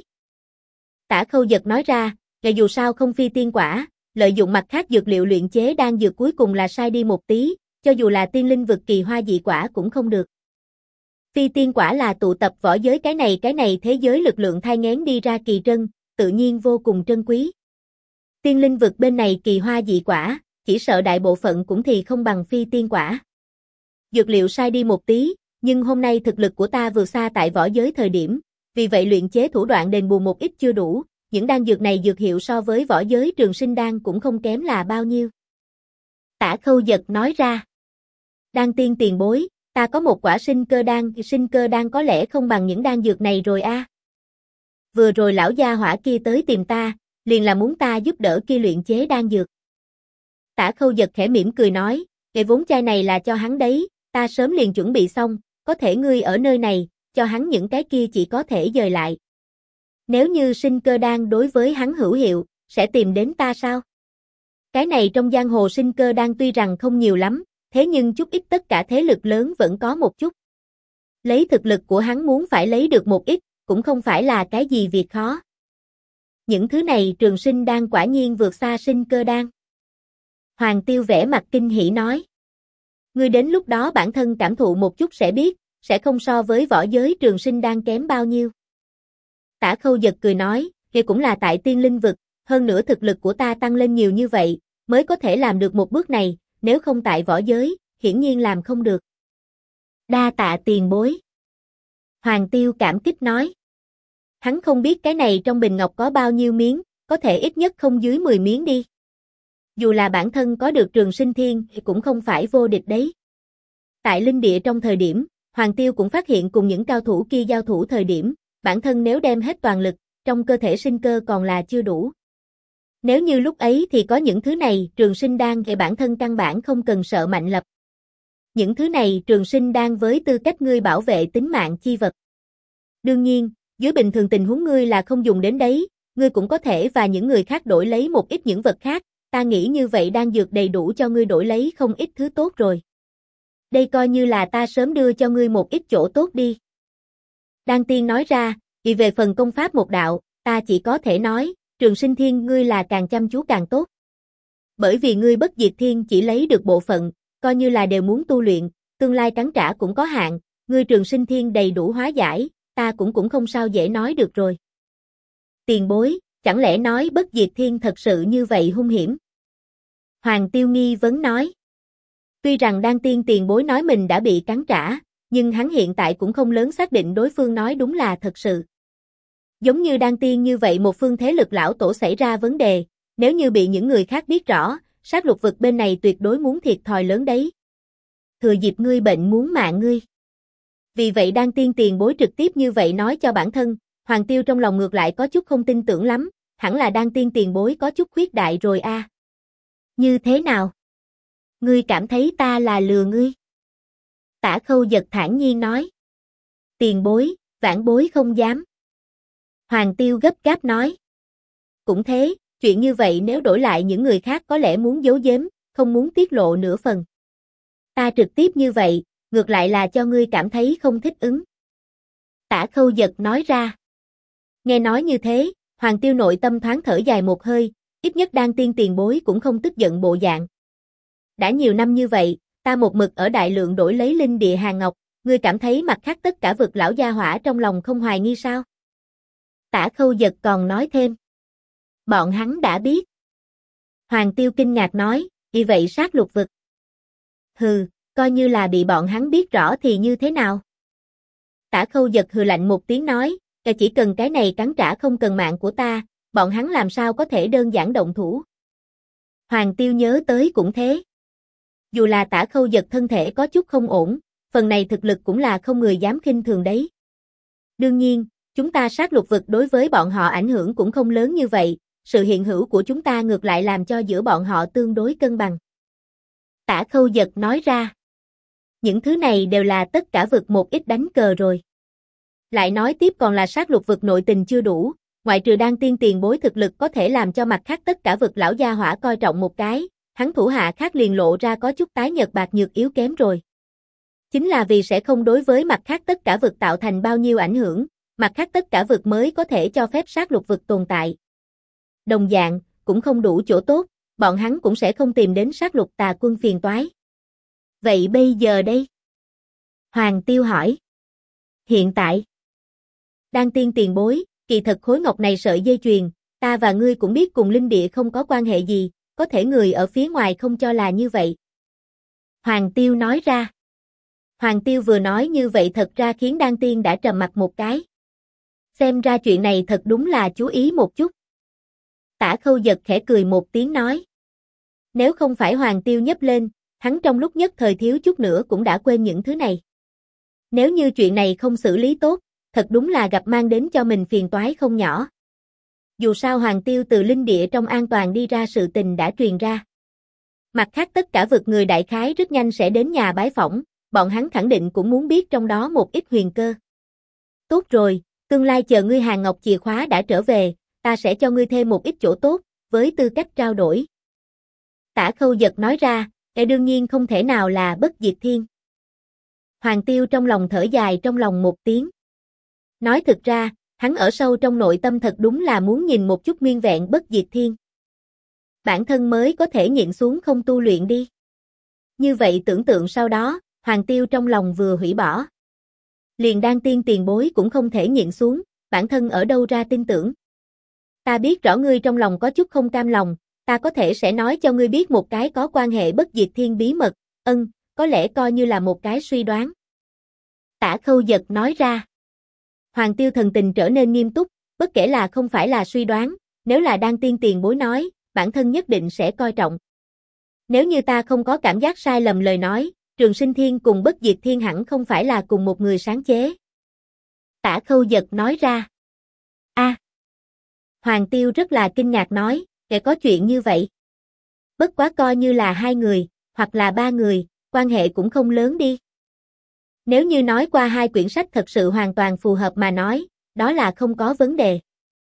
Tả Khâu Dật nói ra, dù sao không phi tiên quả, lợi dụng mặt khác dược liệu luyện chế đan dược cuối cùng là sai đi một tí, cho dù là tiên linh vực kỳ hoa dị quả cũng không được. Phi tiên quả là tụ tập võ giới cái này thế giới lực lượng thai nghén đi ra kỳ trân, tự nhiên vô cùng trân quý. Tiên linh vực bên này kỳ hoa dị quả, chỉ sợ đại bộ phận cũng thì không bằng phi tiên quả. Dược liệu sai đi một tí, nhưng hôm nay thực lực của ta vượt xa tại võ giới thời điểm, vì vậy luyện chế thủ đoạn đền bù một ít chưa đủ, những đan dược này dược hiệu so với võ giới trường sinh đan cũng không kém là bao nhiêu. Tả Khâu Dật nói ra. Đan tiên tiền bối, ta có một quả sinh cơ đan có lẽ không bằng những đan dược này rồi a. Vừa rồi lão gia hỏa kia tới tìm ta, liền là muốn ta giúp đỡ kia luyện chế đan dược. Tả Khâu Dật khẽ mỉm cười nói, cái vốn chai này là cho hắn đấy, ta sớm liền chuẩn bị xong, có thể ngươi ở nơi này, cho hắn những cái kia chỉ có thể dời lại. Nếu như sinh cơ đan đối với hắn hữu hiệu, sẽ tìm đến ta sao? Cái này trong giang hồ sinh cơ đan tuy rằng không nhiều lắm, thế nhưng chút ít tất cả thế lực lớn vẫn có một chút. Lấy thực lực của hắn muốn phải lấy được một ít, cũng không phải là cái gì việc khó. Những thứ này trường sinh đan quả nhiên vượt xa sinh cơ đan. Hoàng Tiêu vẻ mặt kinh hỉ nói. Ngươi đến lúc đó bản thân cảm thụ một chút sẽ biết, sẽ không so với võ giới trường sinh đan kém bao nhiêu. Tả Khâu Dật cười nói, kia cũng là tại tiên linh vực, hơn nữa thực lực của ta tăng lên nhiều như vậy, mới có thể làm được một bước này, nếu không tại võ giới, hiển nhiên làm không được. Đa tạ tiền bối. Hoàng Tiêu cảm kích nói. Hắn không biết cái này trong bình ngọc có bao nhiêu miếng, có thể ít nhất không dưới 10 miếng đi. Dù là bản thân có được trường sinh thiên thì cũng không phải vô địch đấy. Tại linh địa trong thời điểm, Hoàng Tiêu cũng phát hiện cùng những cao thủ kia giao thủ thời điểm, bản thân nếu đem hết toàn lực, trong cơ thể sinh cơ còn là chưa đủ. Nếu như lúc ấy thì có những thứ này, trường sinh đan thì bản thân căn bản không cần sợ mạnh lập. Những thứ này trường sinh đan với tư cách ngươi bảo vệ tính mạng chi vật. Đương nhiên, dưới bình thường tình huống ngươi là không dùng đến đấy, ngươi cũng có thể và những người khác đổi lấy một ít những vật khác, ta nghĩ như vậy đan dược đầy đủ cho ngươi đổi lấy không ít thứ tốt rồi. Đây coi như là ta sớm đưa cho ngươi một ít chỗ tốt đi. Đan tiên nói ra, vì về phần công pháp một đạo, ta chỉ có thể nói, trường sinh thiên ngươi là càng chăm chú càng tốt. Bởi vì ngươi bất diệt thiên chỉ lấy được bộ phận, coi như là đều muốn tu luyện, tương lai cắn trả cũng có hạn, ngươi trường sinh thiên đầy đủ hóa giải, ta cũng không sao dễ nói được rồi. Tiền bối, chẳng lẽ nói bất diệt thiên thật sự như vậy hung hiểm? Hoàng Tiêu nghi vấn nói. Tuy rằng Đan tiên tiền bối nói mình đã bị cắn trả, nhưng hắn hiện tại cũng không lớn xác định đối phương nói đúng là thật sự. Giống như Đan tiên như vậy một phương thế lực lão tổ xảy ra vấn đề, nếu như bị những người khác biết rõ, sát lục vực bên này tuyệt đối muốn thiệt thòi lớn đấy. Thừa dịp ngươi bệnh muốn mạng ngươi. Vì vậy Đan tiên tiền bối trực tiếp như vậy nói cho bản thân, Hoàng Tiêu trong lòng ngược lại có chút không tin tưởng lắm, hẳn là Đan tiên tiền bối có chút khuyết đại rồi a. Như thế nào? Ngươi cảm thấy ta là lừa ngươi? Tả Khâu Dật thản nhiên nói. Tiền bối, vãn bối không dám. Hoàng Tiêu gấp gáp nói. Cũng thế, chuyện như vậy nếu đổi lại những người khác có lẽ muốn giấu giếm, không muốn tiết lộ nửa phần. Ta trực tiếp như vậy, ngược lại là cho ngươi cảm thấy không thích ứng. Tả Khâu Dật nói ra. Nghe nói như thế, Hoàng Tiêu nội tâm thoáng thở dài một hơi, ít nhất Đan tiên tiền bối cũng không tức giận bộ dạng. Đã nhiều năm như vậy, ta một mực ở đại lượng đổi lấy linh địa hàng ngọc, ngươi cảm thấy mặt khác tất cả vực lão gia hỏa trong lòng không hoài nghi sao? Tả Khâu Dật còn nói thêm. Bọn hắn đã biết. Hoàng Tiêu kinh ngạc nói, vì vậy sát lục vực. Hừ, coi như là bị bọn hắn biết rõ thì như thế nào? Tả Khâu Dật hừ lạnh một tiếng nói, chỉ cần cái này cắn trả không cần mạng của ta, bọn hắn làm sao có thể đơn giản động thủ. Hoàng Tiêu nhớ tới cũng thế. Dù là Tả Khâu Dật thân thể có chút không ổn, phần này thực lực cũng là không người dám khinh thường đấy. Đương nhiên, chúng ta sát lục vực đối với bọn họ ảnh hưởng cũng không lớn như vậy, sự hiện hữu của chúng ta ngược lại làm cho giữa bọn họ tương đối cân bằng. Tả Khâu Dật nói ra. Những thứ này đều là tất cả vực một ít đánh cờ rồi. Lại nói tiếp còn là sát lục vực nội tình chưa đủ, ngoại trừ Đan tiên tiền bối thực lực có thể làm cho mặt khác tất cả vực lão gia hỏa coi trọng một cái, hắn thủ hạ khác liền lộ ra có chút tái nhợt bạc nhược yếu kém rồi. Chính là vì sẽ không đối với mặt khác tất cả vực tạo thành bao nhiêu ảnh hưởng, mặt khác tất cả vực mới có thể cho phép sát lục vực tồn tại. Đồng dạng, cũng không đủ chỗ tốt, bọn hắn cũng sẽ không tìm đến sát lục tà quân phiền toái. Vậy bây giờ đây? Hoàng Tiêu hỏi. Hiện tại. Đan Tiên tiền bối, kỳ thật khối ngọc này sợi dây chuyền, ta và ngươi cũng biết cùng linh địa không có quan hệ gì, có thể người ở phía ngoài không cho là như vậy. Hoàng Tiêu nói ra. Hoàng Tiêu vừa nói như vậy thật ra khiến Đan Tiên đã trầm mặt một cái. Xem ra chuyện này thật đúng là chú ý một chút. Tả Khâu Dật khẽ cười một tiếng nói. Nếu không phải Hoàng Tiêu nhấp lên, hắn trong lúc nhất thời thiếu chút nữa cũng đã quên những thứ này. Nếu như chuyện này không xử lý tốt, thật đúng là gặp mang đến cho mình phiền toái không nhỏ. Dù sao Hoàng Tiêu từ linh địa trong an toàn đi ra sự tình đã truyền ra. Mặt khác tất cả vực người đại khái rất nhanh sẽ đến nhà bái phỏng, bọn hắn khẳng định cũng muốn biết trong đó một ít huyền cơ. Tốt rồi, tương lai chờ ngươi hàng ngọc chìa khóa đã trở về, ta sẽ cho ngươi thêm một ít chỗ tốt, với tư cách trao đổi. Tả Khâu Dật nói ra, đương nhiên không thể nào là bất diệt thiên. Hoàng Tiêu trong lòng thở dài trong lòng một tiếng. Nói thực ra, hắn ở sâu trong nội tâm thật đúng là muốn nhìn một chút nguyên vẹn bất diệt thiên. Bản thân mới có thể nhịn xuống không tu luyện đi. Như vậy tưởng tượng sau đó, Hoàng Tiêu trong lòng vừa hủy bỏ. Liền Đan Tiên tiền bối cũng không thể nhịn xuống, bản thân ở đâu ra tin tưởng. Ta biết rõ ngươi trong lòng có chút không cam lòng, ta có thể sẽ nói cho ngươi biết một cái có quan hệ bất diệt thiên bí mật, có lẽ coi như là một cái suy đoán. Tả Khâu Dật nói ra. Hoàng Tiêu thần tình trở nên nghiêm túc, bất kể là không phải là suy đoán, nếu là Đan Tiên tiền bối nói, bản thân nhất định sẽ coi trọng. Nếu như ta không có cảm giác sai lầm lời nói, Trường Sinh Thiên cùng Bất Diệt Thiên hẳn không phải là cùng một người sáng chế. Tả Khâu Dật nói ra. Hoàng Tiêu rất là kinh ngạc nói, kẻ có chuyện như vậy. Bất quá coi như là 2 người, hoặc là 3 người, quan hệ cũng không lớn đi. Nếu như nói qua 2 quyển sách thật sự hoàn toàn phù hợp mà nói, đó là không có vấn đề.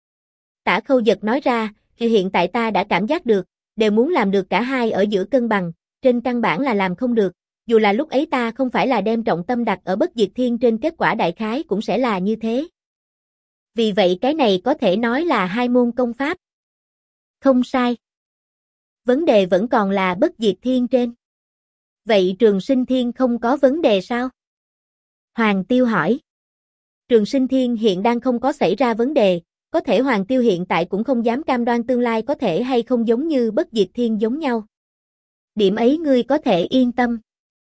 Tả Khâu Dật nói ra, hiện tại ta đã cảm giác được, đều muốn làm được cả hai ở giữa cân bằng, trên căn bản là làm không được, dù là lúc ấy ta không phải là đem trọng tâm đặt ở Bất Diệt Thiên trên kết quả đại khái cũng sẽ là như thế. Vì vậy cái này có thể nói là 2 môn công pháp. Không sai. Vấn đề vẫn còn là Bất Diệt Thiên trên. Vậy Trường Sinh Thiên không có vấn đề sao? Hoàng Tiêu hỏi. Trường Sinh Thiên hiện đang không có xảy ra vấn đề, có thể Hoàng Tiêu hiện tại cũng không dám cam đoan tương lai có thể hay không giống như Bất Diệt Thiên giống nhau. Điểm ấy ngươi có thể yên tâm.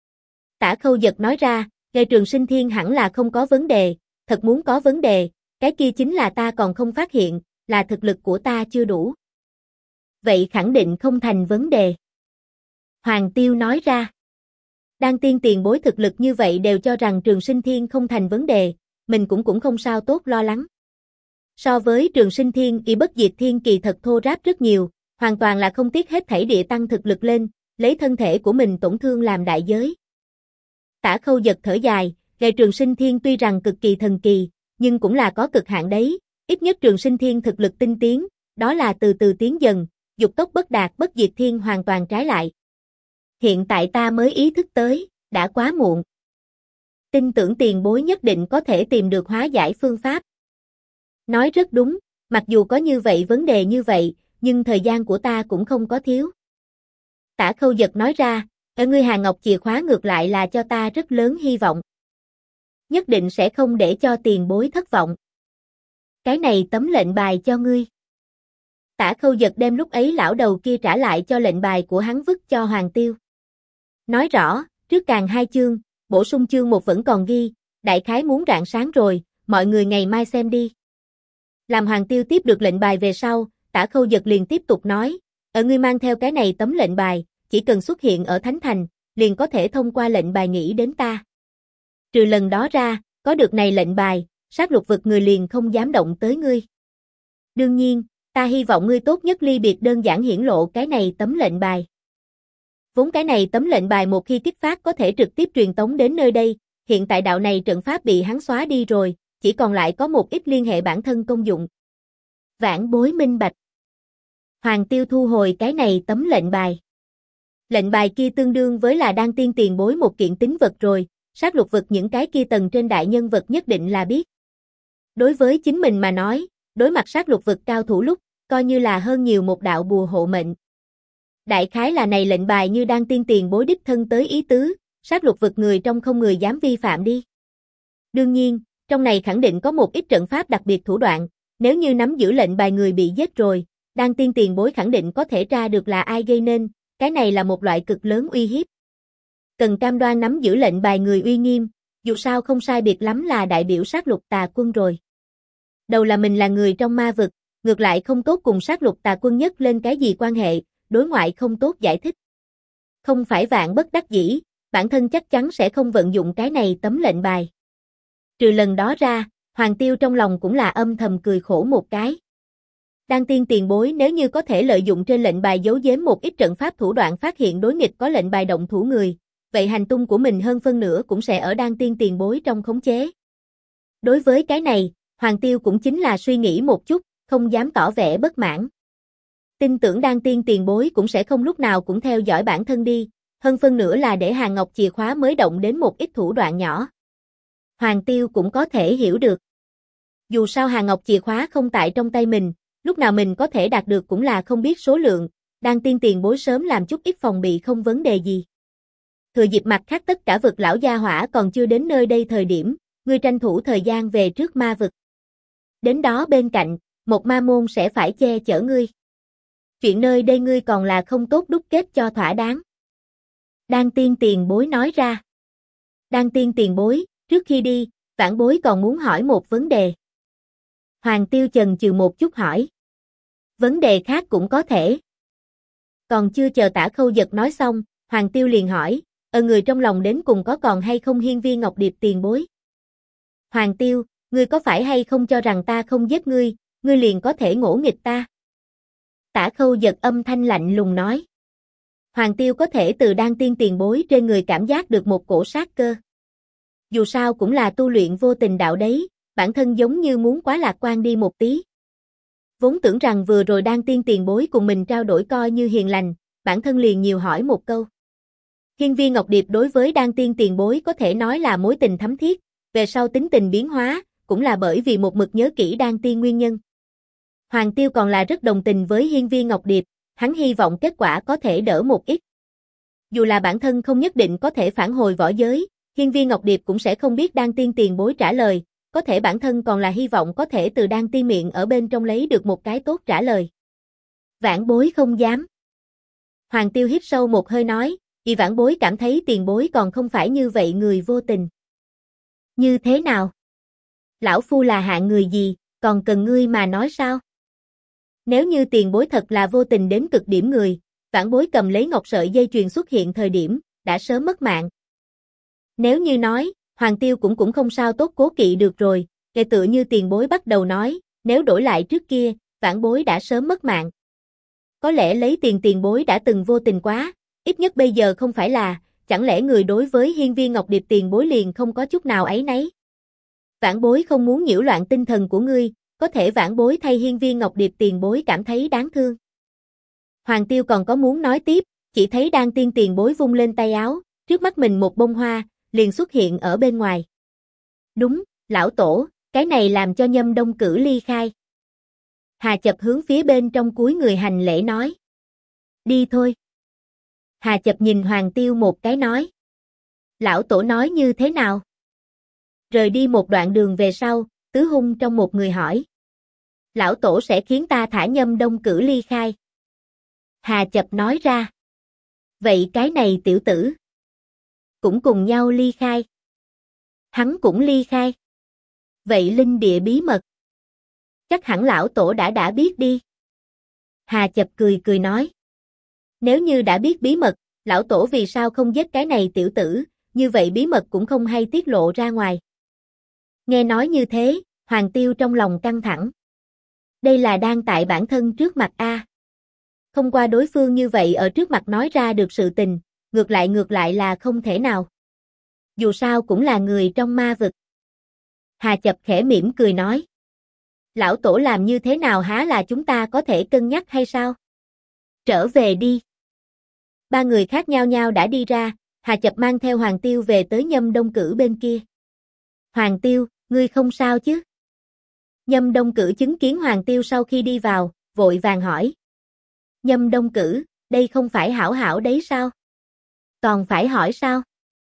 Tả Khâu Dật nói ra, về Trường Sinh Thiên hẳn là không có vấn đề, thật muốn có vấn đề, cái kia chính là ta còn không phát hiện, là thực lực của ta chưa đủ. Vậy khẳng định không thành vấn đề. Hoàng Tiêu nói ra. Đan Tiên tiền bối thực lực như vậy đều cho rằng Trường Sinh Thiên không thành vấn đề, mình cũng không sao tốt lo lắng. So với Trường Sinh Thiên y Bất Diệt Thiên kỳ thật thô ráp rất nhiều, hoàn toàn là không tiếc hết thảy địa tăng thực lực lên, lấy thân thể của mình tổn thương làm đại giới. Tả Khâu Dật thở dài, về Trường Sinh Thiên tuy rằng cực kỳ thần kỳ, nhưng cũng là có cực hạn đấy, ít nhất Trường Sinh Thiên thực lực tinh tiến, đó là từ từ tiến dần, dục tốc bất đạt Bất Diệt Thiên hoàn toàn trái lại. Hiện tại ta mới ý thức tới, đã quá muộn. Tin tưởng tiền bối nhất định có thể tìm được hóa giải phương pháp. Nói rất đúng, mặc dù có như vậy vấn đề như vậy, nhưng thời gian của ta cũng không có thiếu. Tả Khâu Dật nói ra, ở ngươi hàng ngọc chìa khóa ngược lại là cho ta rất lớn hy vọng. Nhất định sẽ không để cho tiền bối thất vọng. Cái này tấm lệnh bài cho ngươi. Tả Khâu Dật đem lúc ấy lão đầu kia trả lại cho lệnh bài của hắn vứt cho Hoàng Tiêu. Nói rõ, trước càng 2 chương, bổ sung chương 1 vẫn còn ghi, đại khái muốn rạng sáng rồi, mọi người ngày mai xem đi. Làm Hoàng Tiêu tiếp được lệnh bài về sau, Tả Khâu Dật liền tiếp tục nói, ở ngươi mang theo cái này tấm lệnh bài, chỉ cần xuất hiện ở Thánh Thành, liền có thể thông qua lệnh bài nghĩ đến ta. Trừ lần đó ra, có được này lệnh bài, sát lục vực người liền không dám động tới ngươi. Đương nhiên, ta hy vọng ngươi tốt nhất ly biệt đơn giản hiển lộ cái này tấm lệnh bài. Vốn cái này tấm lệnh bài một khi kích phát có thể trực tiếp truyền tống đến nơi đây, hiện tại đạo này trận pháp bị hắn xóa đi rồi, chỉ còn lại có một ít liên hệ bản thân công dụng. Vãn bối minh bạch. Hoàng Tiêu thu hồi cái này tấm lệnh bài. Lệnh bài kia tương đương với là Đan Tiên tiền bối một kiện tín vật rồi, sát lục vực những cái kia tầng trên đại nhân vật nhất định là biết. Đối với chính mình mà nói, đối mặt sát lục vực cao thủ lúc, coi như là hơn nhiều một đạo bùa hộ mệnh. Đại khái là này lệnh bài như đang tiên tiền bối đích thân tới ý tứ, sát lục vực người trong không người dám vi phạm đi. Đương nhiên, trong này khẳng định có một ít trận pháp đặc biệt thủ đoạn, nếu như nắm giữ lệnh bài người bị giết rồi, đang tiên tiền bối khẳng định có thể tra được là ai gây nên, cái này là một loại cực lớn uy hiếp. Cần cam đoan nắm giữ lệnh bài người uy nghiêm, dù sao không sai biệt lắm là đại biểu sát lục tà quân rồi. Đầu là mình là người trong ma vực, ngược lại không tốt cùng sát lục tà quân nhất lên cái gì quan hệ, đối ngoại không tốt giải thích. Không phải vạn bất đắc dĩ, bản thân chắc chắn sẽ không vận dụng cái này tấm lệnh bài. Trừ lần đó ra, Hoàng Tiêu trong lòng cũng là âm thầm cười khổ một cái. Đan tiên tiền bối nếu như có thể lợi dụng trên lệnh bài giấu giếm một ít trận pháp thủ đoạn phát hiện đối nghịch có lệnh bài động thủ người, vậy hành tung của mình hơn phân nửa cũng sẽ ở đan tiên tiền bối trong khống chế. Đối với cái này, Hoàng Tiêu cũng chính là suy nghĩ một chút, không dám tỏ vẻ bất mãn. Tin tưởng đan tiên tiền bối cũng sẽ không lúc nào cũng theo dõi bản thân đi, hơn phân nửa là để Hàng Ngọc chìa khóa mới động đến một ít thủ đoạn nhỏ. Hoàng Tiêu cũng có thể hiểu được. Dù sao Hàng Ngọc chìa khóa không tại trong tay mình, lúc nào mình có thể đạt được cũng là không biết số lượng, đan tiên tiền bối sớm làm chút ít phòng bị không vấn đề gì. Thừa dịp mặt khác tất cả vực lão gia hỏa còn chưa đến nơi đây thời điểm, ngươi tranh thủ thời gian về trước ma vực. Đến đó bên cạnh, một ma môn sẽ phải che chở ngươi. Chuyện nơi đây ngươi còn là không tốt đúc kết cho thỏa đáng. Đan tiên tiền bối nói ra. Đan tiên tiền bối, trước khi đi, vãn bối còn muốn hỏi một vấn đề. Hoàng Tiêu chần chừ một chút hỏi. Vấn đề khác cũng có thể. Còn chưa chờ Tả Khâu Dật nói xong, Hoàng Tiêu liền hỏi, người trong lòng đến cùng có còn hay không hiên viên ngọc điệp tiền bối? Hoàng Tiêu, ngươi có phải hay không cho rằng ta không giết ngươi, ngươi liền có thể ngỗ nghịch ta? Tả Khâu Dật âm thanh lạnh lùng nói. Hoàng Tiêu có thể từ đan tiên tiền bối trên người cảm giác được một cổ sát cơ. Dù sao cũng là tu luyện vô tình đạo đấy, bản thân giống như muốn quá lạc quan đi một tí. Vốn tưởng rằng vừa rồi đan tiên tiền bối cùng mình trao đổi coi như hiền lành, bản thân liền nhiều hỏi một câu. Hiên viên Ngọc Điệp đối với đan tiên tiền bối có thể nói là mối tình thắm thiết, về sau tính tình biến hóa, cũng là bởi vì một mực nhớ kỹ đan tiên nguyên nhân. Hoàng Tiêu còn là rất đồng tình với hiên viên Ngọc Điệp, hắn hy vọng kết quả có thể đỡ một ít. Dù là bản thân không nhất định có thể phản hồi võ giới, hiên viên Ngọc Điệp cũng sẽ không biết đan tiên tiền bối trả lời, có thể bản thân còn là hy vọng có thể từ đan tiên miệng ở bên trong lấy được một cái tốt trả lời. Vãn bối không dám. Hoàng Tiêu hít sâu một hơi nói, vì vãn bối cảm thấy tiền bối còn không phải như vậy người vô tình. Như thế nào? Lão phu là hạng người gì, còn cần ngươi mà nói sao? Nếu như tiền bối thật là vô tình đến cực điểm người, vãn bối cầm lấy ngọc sợi dây chuyền xuất hiện thời điểm, đã sớm mất mạng. Nếu như nói, Hoàng Tiêu cũng không sao tốt cố kỵ được rồi, kể tựa như tiền bối bắt đầu nói, nếu đổi lại trước kia, vãn bối đã sớm mất mạng. Có lẽ lấy tiền bối đã từng vô tình quá, ít nhất bây giờ không phải là, chẳng lẽ người đối với hiên viên Ngọc Điệp tiền bối liền không có chút nào ấy nấy. Vãn bối không muốn nhiễu loạn tinh thần của ngươi, có thể vãn bối thay hiên viên Ngọc Điệp tiền bối cảm thấy đáng thương. Hoàng Tiêu còn có muốn nói tiếp, chỉ thấy đan tiên tiền bối vung lên tay áo, trước mắt mình một bông hoa, liền xuất hiện ở bên ngoài. Đúng, lão tổ, cái này làm cho Nhâm Đông Cử ly khai. Hà Chập hướng phía bên trong cúi người hành lễ nói. Đi thôi. Hà Chập nhìn Hoàng Tiêu một cái nói. Lão tổ nói như thế nào? Rời đi một đoạn đường về sau, Tứ Hung trong một người hỏi. Lão tổ sẽ khiến ta thả Nhâm Đông Cử ly khai. Hà Chập nói ra. Vậy cái này tiểu tử cũng cùng nhau ly khai. Hắn cũng ly khai. Vậy linh địa bí mật chắc hẳn lão tổ đã biết đi. Hà Chập cười nói. Nếu như đã biết bí mật, lão tổ vì sao không giết cái này tiểu tử, như vậy bí mật cũng không hay tiết lộ ra ngoài. Nghe nói như thế, Hoàng Tiêu trong lòng căng thẳng. Đây là đang tại bản thân trước mặt a. Không qua đối phương như vậy ở trước mặt nói ra được sự tình, ngược lại là không thể nào. Dù sao cũng là người trong ma vực. Hà Chập khẽ mỉm cười nói. Lão tổ làm như thế nào há là chúng ta có thể cân nhắc hay sao? Trở về đi. Ba người khác nhau nhau đã đi ra, Hà Chập mang theo Hoàng Tiêu về tới Nhâm Đông Cử bên kia. Hoàng Tiêu, ngươi không sao chứ? Nhâm Đông Cử chứng kiến Hoàng Tiêu sau khi đi vào, vội vàng hỏi. Nhâm Đông Cử, đây không phải hảo hảo đấy sao? Còn phải hỏi sao?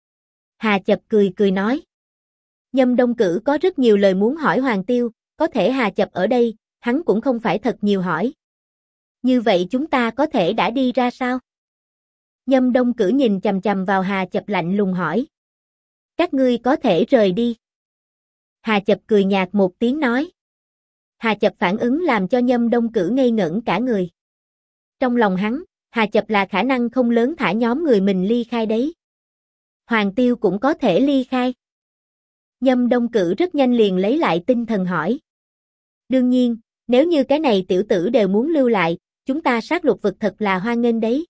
Hà Chập cười cười nói. Nhâm Đông Cử có rất nhiều lời muốn hỏi Hoàng Tiêu, có thể Hà Chập ở đây, hắn cũng không phải thật nhiều hỏi. Như vậy chúng ta có thể đã đi ra sao? Nhâm Đông Cử nhìn chằm chằm vào Hà Chập lạnh lùng hỏi. Các ngươi có thể rời đi. Hà Chập cười nhạt một tiếng nói. Hà Chập phản ứng làm cho Nhâm Đông Cử ngây ngẩn cả người. Trong lòng hắn, Hà Chập là khả năng không lớn thả nhóm người mình ly khai đấy. Hoàng Tiêu cũng có thể ly khai. Nhâm Đông Cử rất nhanh liền lấy lại tinh thần hỏi. Đương nhiên, nếu như cái này tiểu tử đều muốn lưu lại, chúng ta sát lục vực thật là hoan nghênh đấy.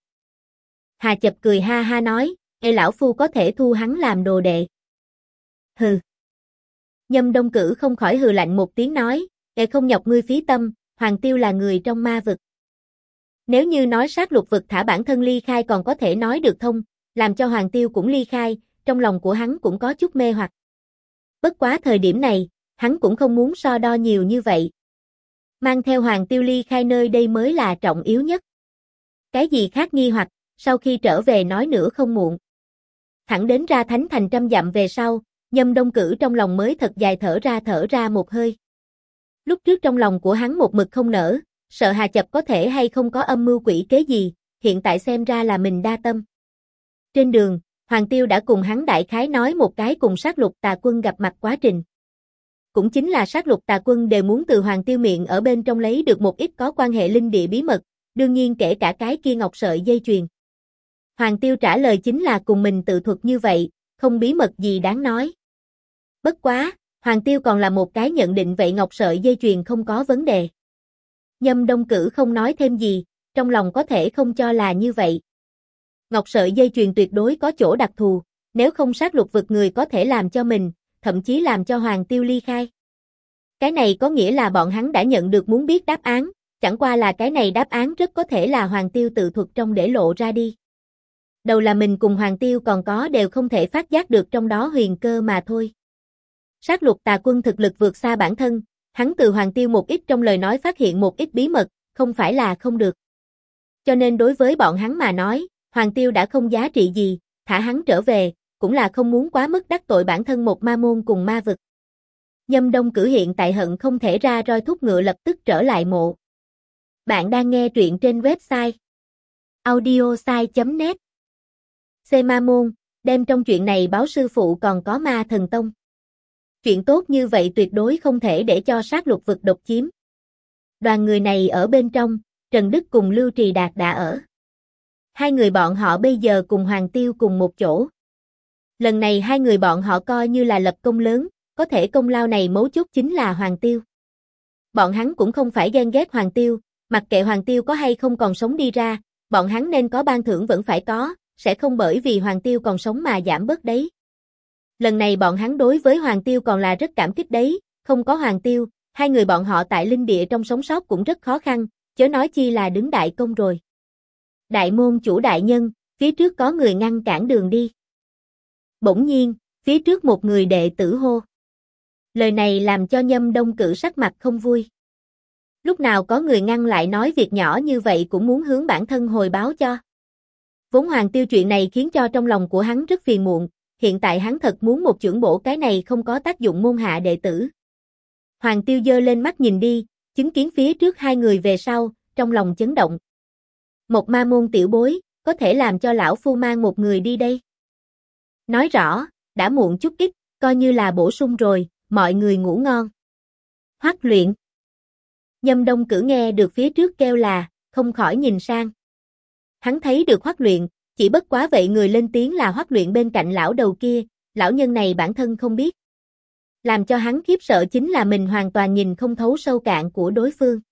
Hà Chập cười ha ha nói, lão phu có thể thu hắn làm đồ đệ. Hừ. Nhâm Đông Cử không khỏi hừ lạnh một tiếng nói, không nhọc ngươi phí tâm, Hoàng Tiêu là người trong ma vực. Nếu như nói sát lục vực thả bản thân ly khai còn có thể nói được thông, làm cho Hoàng Tiêu cũng ly khai, trong lòng của hắn cũng có chút mê hoặc. Bất quá thời điểm này, hắn cũng không muốn so đo nhiều như vậy. Mang theo Hoàng Tiêu ly khai nơi đây mới là trọng yếu nhất. Cái gì khác nghi hoặc, sau khi trở về nói nữa không muộn. Thẳng đến ra thánh thành 100 dặm về sau, Nhâm Đông Cử trong lòng mới thật dài thở ra một hơi. Lúc trước trong lòng của hắn một mực không nở, sợ Hà Chập có thể hay không có âm mưu quỷ kế gì, hiện tại xem ra là mình đa tâm. Trên đường, Hoàng Tiêu đã cùng hắn đại khái nói một cái cùng sát lục tà quân gặp mặt quá trình. Cũng chính là sát lục tà quân đều muốn từ Hoàng Tiêu miệng ở bên trong lấy được một ít có quan hệ linh địa bí mật, đương nhiên kể cả cái kia ngọc sợi dây chuyền. Hoàng Tiêu trả lời chính là cùng mình tự thuật như vậy, không bí mật gì đáng nói. Bất quá, Hoàng Tiêu còn là một cái nhận định vậy ngọc sợi dây chuyền không có vấn đề. Nhâm Đông Cử không nói thêm gì, trong lòng có thể không cho là như vậy. Ngọc sợi dây chuyền tuyệt đối có chỗ đặc thù, nếu không sát lục vực người có thể làm cho mình, thậm chí làm cho Hoàng Tiêu ly khai. Cái này có nghĩa là bọn hắn đã nhận được muốn biết đáp án, chẳng qua là cái này đáp án rất có thể là Hoàng Tiêu tự thuật trong để lộ ra đi. Đầu là mình cùng Hoàng Tiêu còn có đều không thể phát giác được trong đó huyền cơ mà thôi. Sát lục tà quân thực lực vượt xa bản thân, hắn từ Hoàng Tiêu một ít trong lời nói phát hiện một ít bí mật, không phải là không được. Cho nên đối với bọn hắn mà nói, Hoàng Tiêu đã không giá trị gì, thả hắn trở về, cũng là không muốn quá mức đắc tội bản thân một ma môn cùng ma vực. Nhâm Đông Cử hiện tại hận không thể ra roi thúc ngựa lập tức trở lại mộ. Bạn đang nghe truyện trên website audiosai.net. C Ma Môn, đem trong chuyện này báo sư phụ còn có Ma Thần Tông. Chuyện tốt như vậy tuyệt đối không thể để cho sát lục vực độc chiếm. Đoàn người này ở bên trong, Trần Đức cùng Lưu Trì Đạt đã ở. Hai người bọn họ bây giờ cùng Hoàng Tiêu cùng một chỗ. Lần này hai người bọn họ coi như là lập công lớn, có thể công lao này mấu chốt chính là Hoàng Tiêu. Bọn hắn cũng không phải ghen ghét Hoàng Tiêu, mặc kệ Hoàng Tiêu có hay không còn sống đi ra, bọn hắn nên có ban thưởng vẫn phải có, sẽ không bởi vì Hoàng Tiêu còn sống mà giảm bớt đấy. Lần này bọn hắn đối với Hoàng Tiêu còn là rất cảm kích đấy, không có Hoàng Tiêu, hai người bọn họ tại linh địa trong sống sót cũng rất khó khăn, chớ nói chi là đứng đại công rồi. Đại môn chủ đại nhân, phía trước có người ngăn cản đường đi. Bỗng nhiên, phía trước một người đệ tử hô. Lời này làm cho Nhâm Đông Cử sắc mặt không vui. Lúc nào có người ngăn lại nói việc nhỏ như vậy cũng muốn hướng bản thân hồi báo cho. Vốn Hoàng Tiêu chuyện này khiến cho trong lòng của hắn rất phiền muộn, hiện tại hắn thật muốn một chưởng bổ cái này không có tác dụng môn hạ đệ tử. Hoàng Tiêu giơ lên mắt nhìn đi, chứng kiến phía trước hai người về sau, trong lòng chấn động. Một ma môn tiểu bối, có thể làm cho lão phu mang một người đi đây. Nói rõ, đã muộn chút ít, coi như là bổ sung rồi, mọi người ngủ ngon. Hoắc Luyện. Nhâm Đông Cử nghe được phía trước kêu là, không khỏi nhìn sang. Hắn thấy được Hoắc Luyện, chỉ bất quá vậy người lên tiếng là Hoắc Luyện bên cạnh lão đầu kia, lão nhân này bản thân không biết. Làm cho hắn khiếp sợ chính là mình hoàn toàn nhìn không thấu sâu cạn của đối phương.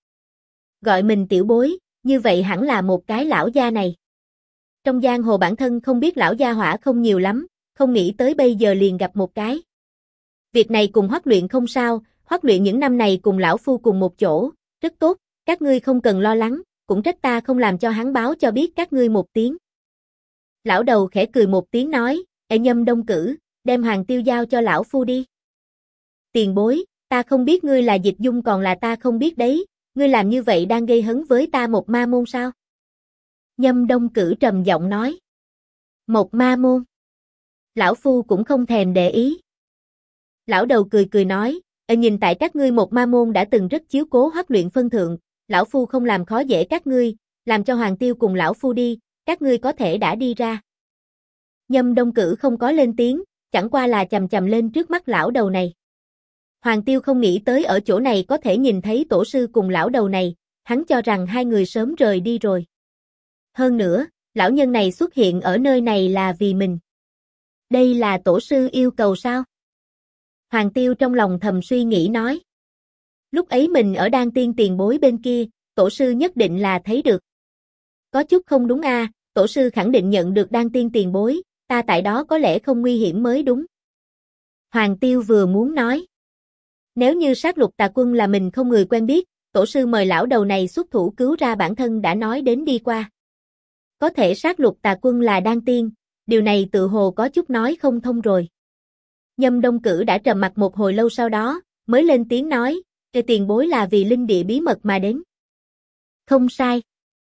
Gọi mình tiểu bối, như vậy hẳn là một cái lão gia này. Trong giang hồ bản thân không biết lão gia hỏa không nhiều lắm, không nghĩ tới bây giờ liền gặp một cái. Việc này cùng Hoắc Luyện không sao, Hoắc Luyện những năm này cùng lão phu cùng một chỗ, rất tốt, các ngươi không cần lo lắng, cũng trách ta không làm cho hắn báo cho biết các ngươi một tiếng. Lão đầu khẽ cười một tiếng nói, Ê Nhâm Đông Cử, đem Hoàng Tiêu giao cho lão phu đi. Tiền bối, ta không biết ngươi là Dịch Dung còn là ta không biết đấy, ngươi làm như vậy đang gây hấn với ta Một Ma Môn sao? Nhâm Đông Cử trầm giọng nói. Một Ma Môn. Lão phu cũng không thèm để ý. Lão đầu cười cười nói, nhìn tại các ngươi Một Ma Môn đã từng rất chiếu cố Hoắc Luyện phân thượng, lão phu không làm khó dễ các ngươi, làm cho Hoàng Tiêu cùng lão phu đi, các ngươi có thể đã đi ra. Nhâm Đông Cử không có lên tiếng, chẳng qua là chầm chầm lên trước mắt lão đầu này. Hoàng Tiêu không nghĩ tới ở chỗ này có thể nhìn thấy tổ sư cùng lão đầu này, hắn cho rằng hai người sớm rời đi rồi. Hơn nữa, lão nhân này xuất hiện ở nơi này là vì mình. Đây là tổ sư yêu cầu sao? Hoàng Tiêu trong lòng thầm suy nghĩ nói. Lúc ấy mình ở Đan Tiên tiền bối bên kia, tổ sư nhất định là thấy được. Có chút không đúng a, tổ sư khẳng định nhận được Đan Tiên tiền bối, ta tại đó có lẽ không nguy hiểm mới đúng. Hoàng Tiêu vừa muốn nói. Nếu như sát lục tà quân là mình không người quen biết, tổ sư mời lão đầu này xuất thủ cứu ra bản thân đã nói đến đi qua. Có thể sát lục tà quân là Đan Tiên, điều này tự hồ có chút nói không thông rồi. Nhâm Đông Cử đã trầm mặc một hồi lâu sau đó, mới lên tiếng nói, cái tiền bối là vì linh địa bí mật mà đến. Không sai.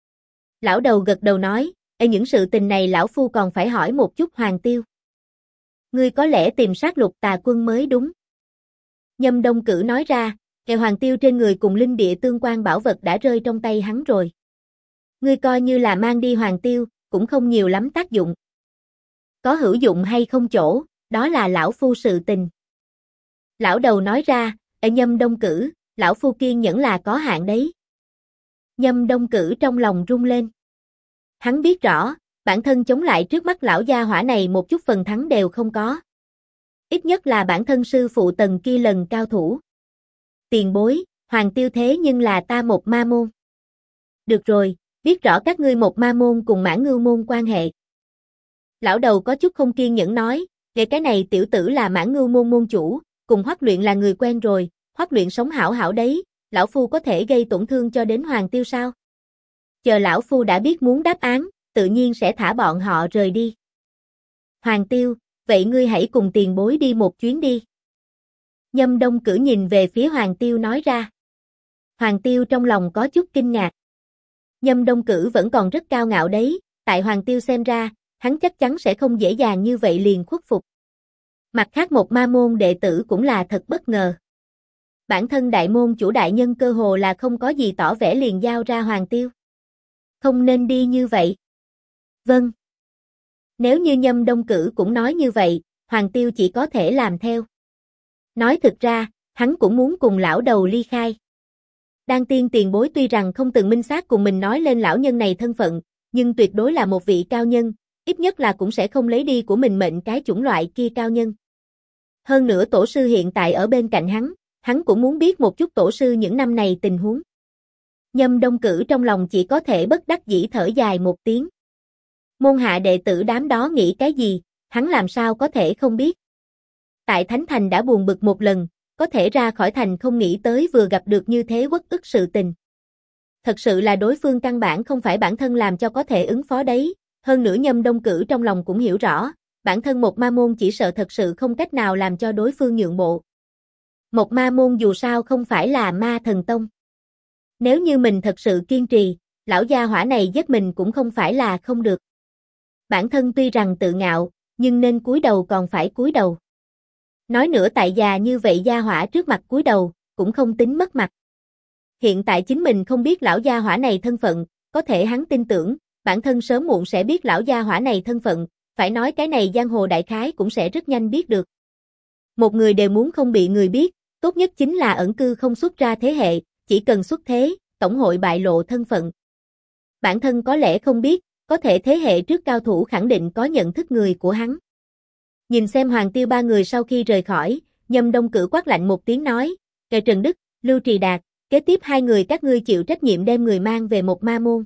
Lão đầu gật đầu nói, những sự tình này lão phu còn phải hỏi một chút Hoàng Tiêu. Ngươi có lẽ tìm sát lục tà quân mới đúng. Nhâm Đông Cử nói ra, Hoàng Tiêu trên người cùng linh địa tương quan bảo vật đã rơi trong tay hắn rồi. Ngươi coi như là mang đi Hoàng Tiêu, cũng không nhiều lắm tác dụng. Có hữu dụng hay không chỗ, đó là lão phu sự tình. Lão đầu nói ra, Nhâm Đông Cử, lão phu kiên nhẫn là có hạn đấy. Nhâm Đông Cử trong lòng rung lên. Hắn biết rõ, bản thân chống lại trước mắt lão gia hỏa này một chút phần thắng đều không có. Ít nhất là bản thân sư phụ tầng kia lần cao thủ. Tiền bối, Hoàng Tiêu thế nhưng là ta Một Ma Môn. Được rồi, biết rõ các ngươi Một Ma Môn cùng Mãn Ngưu Môn quan hệ. Lão đầu có chút không kiên nhẫn nói, về cái này tiểu tử là Mãn Ngưu Môn môn chủ, cùng Hoắc Luyện là người quen rồi, Hoắc Luyện sống hảo hảo đấy, lão phu có thể gây tổn thương cho đến Hoàng Tiêu sao? Chờ lão phu đã biết muốn đáp án, tự nhiên sẽ thả bọn họ rời đi. Hoàng Tiêu, vậy ngươi hãy cùng tiền bối đi một chuyến đi. Nhâm Đông Cử nhìn về phía Hoàng Tiêu nói ra. Hoàng Tiêu trong lòng có chút kinh ngạc. Nhâm Đông Cử vẫn còn rất cao ngạo đấy, tại Hoàng Tiêu xem ra, hắn chắc chắn sẽ không dễ dàng như vậy liền khuất phục. Mặt khác Một Ma Môn đệ tử cũng là thật bất ngờ. Bản thân đại môn chủ đại nhân cơ hồ là không có gì tỏ vẻ liền giao ra Hoàng Tiêu. Không nên đi như vậy. Vâng. Nếu như Nhâm Đông Cử cũng nói như vậy, Hoàng Tiêu chỉ có thể làm theo. Nói thực ra, hắn cũng muốn cùng lão đầu ly khai. Đan Tiên tiền bối tuy rằng không từng minh xác cùng mình nói lên lão nhân này thân phận, nhưng tuyệt đối là một vị cao nhân, ít nhất là cũng sẽ không lấy đi của mình mệnh cái chủng loại kia cao nhân. Hơn nữa tổ sư hiện tại ở bên cạnh hắn cũng muốn biết một chút tổ sư những năm này tình huống. Nhâm Đông Cử trong lòng chỉ có thể bất đắc dĩ thở dài một tiếng. Môn hạ đệ tử đám đó nghĩ cái gì, hắn làm sao có thể không biết. Tại Thánh Thành đã buồn bực một lần, có thể ra khỏi thành không nghĩ tới vừa gặp được như thế uất ức sự tình. Thật sự là đối phương căn bản không phải bản thân làm cho có thể ứng phó đấy, hơn nữa Nhâm Đông Cử trong lòng cũng hiểu rõ, bản thân Một Ma Môn chỉ sợ thật sự không cách nào làm cho đối phương nhượng bộ. Một Ma Môn dù sao không phải là Ma Thần Tông. Nếu như mình thật sự kiên trì, lão gia hỏa này giết mình cũng không phải là không được. Bản thân tuy rằng tự ngạo, nhưng nên cúi đầu còn phải cúi đầu. Nói nữa tại già như vậy gia hỏa trước mặt cúi đầu, cũng không tính mất mặt. Hiện tại chính mình không biết lão gia hỏa này thân phận, có thể hắn tin tưởng, bản thân sớm muộn sẽ biết lão gia hỏa này thân phận, phải nói cái này giang hồ đại khái cũng sẽ rất nhanh biết được. Một người đều muốn không bị người biết, tốt nhất chính là ẩn cư không xuất ra thế hệ, chỉ cần xuất thế, tổng hội bại lộ thân phận. Bản thân có lẽ không biết, có thể thế hệ trước cao thủ khẳng định có nhận thức người của hắn. Nhìn xem Hoàng Tiêu ba người sau khi rời khỏi, Nhâm Đông Cử quát lạnh một tiếng nói, Kề Trần Đức, Lưu Trì Đạt, kế tiếp hai người các ngươi chịu trách nhiệm đem người mang về Một Ma Môn.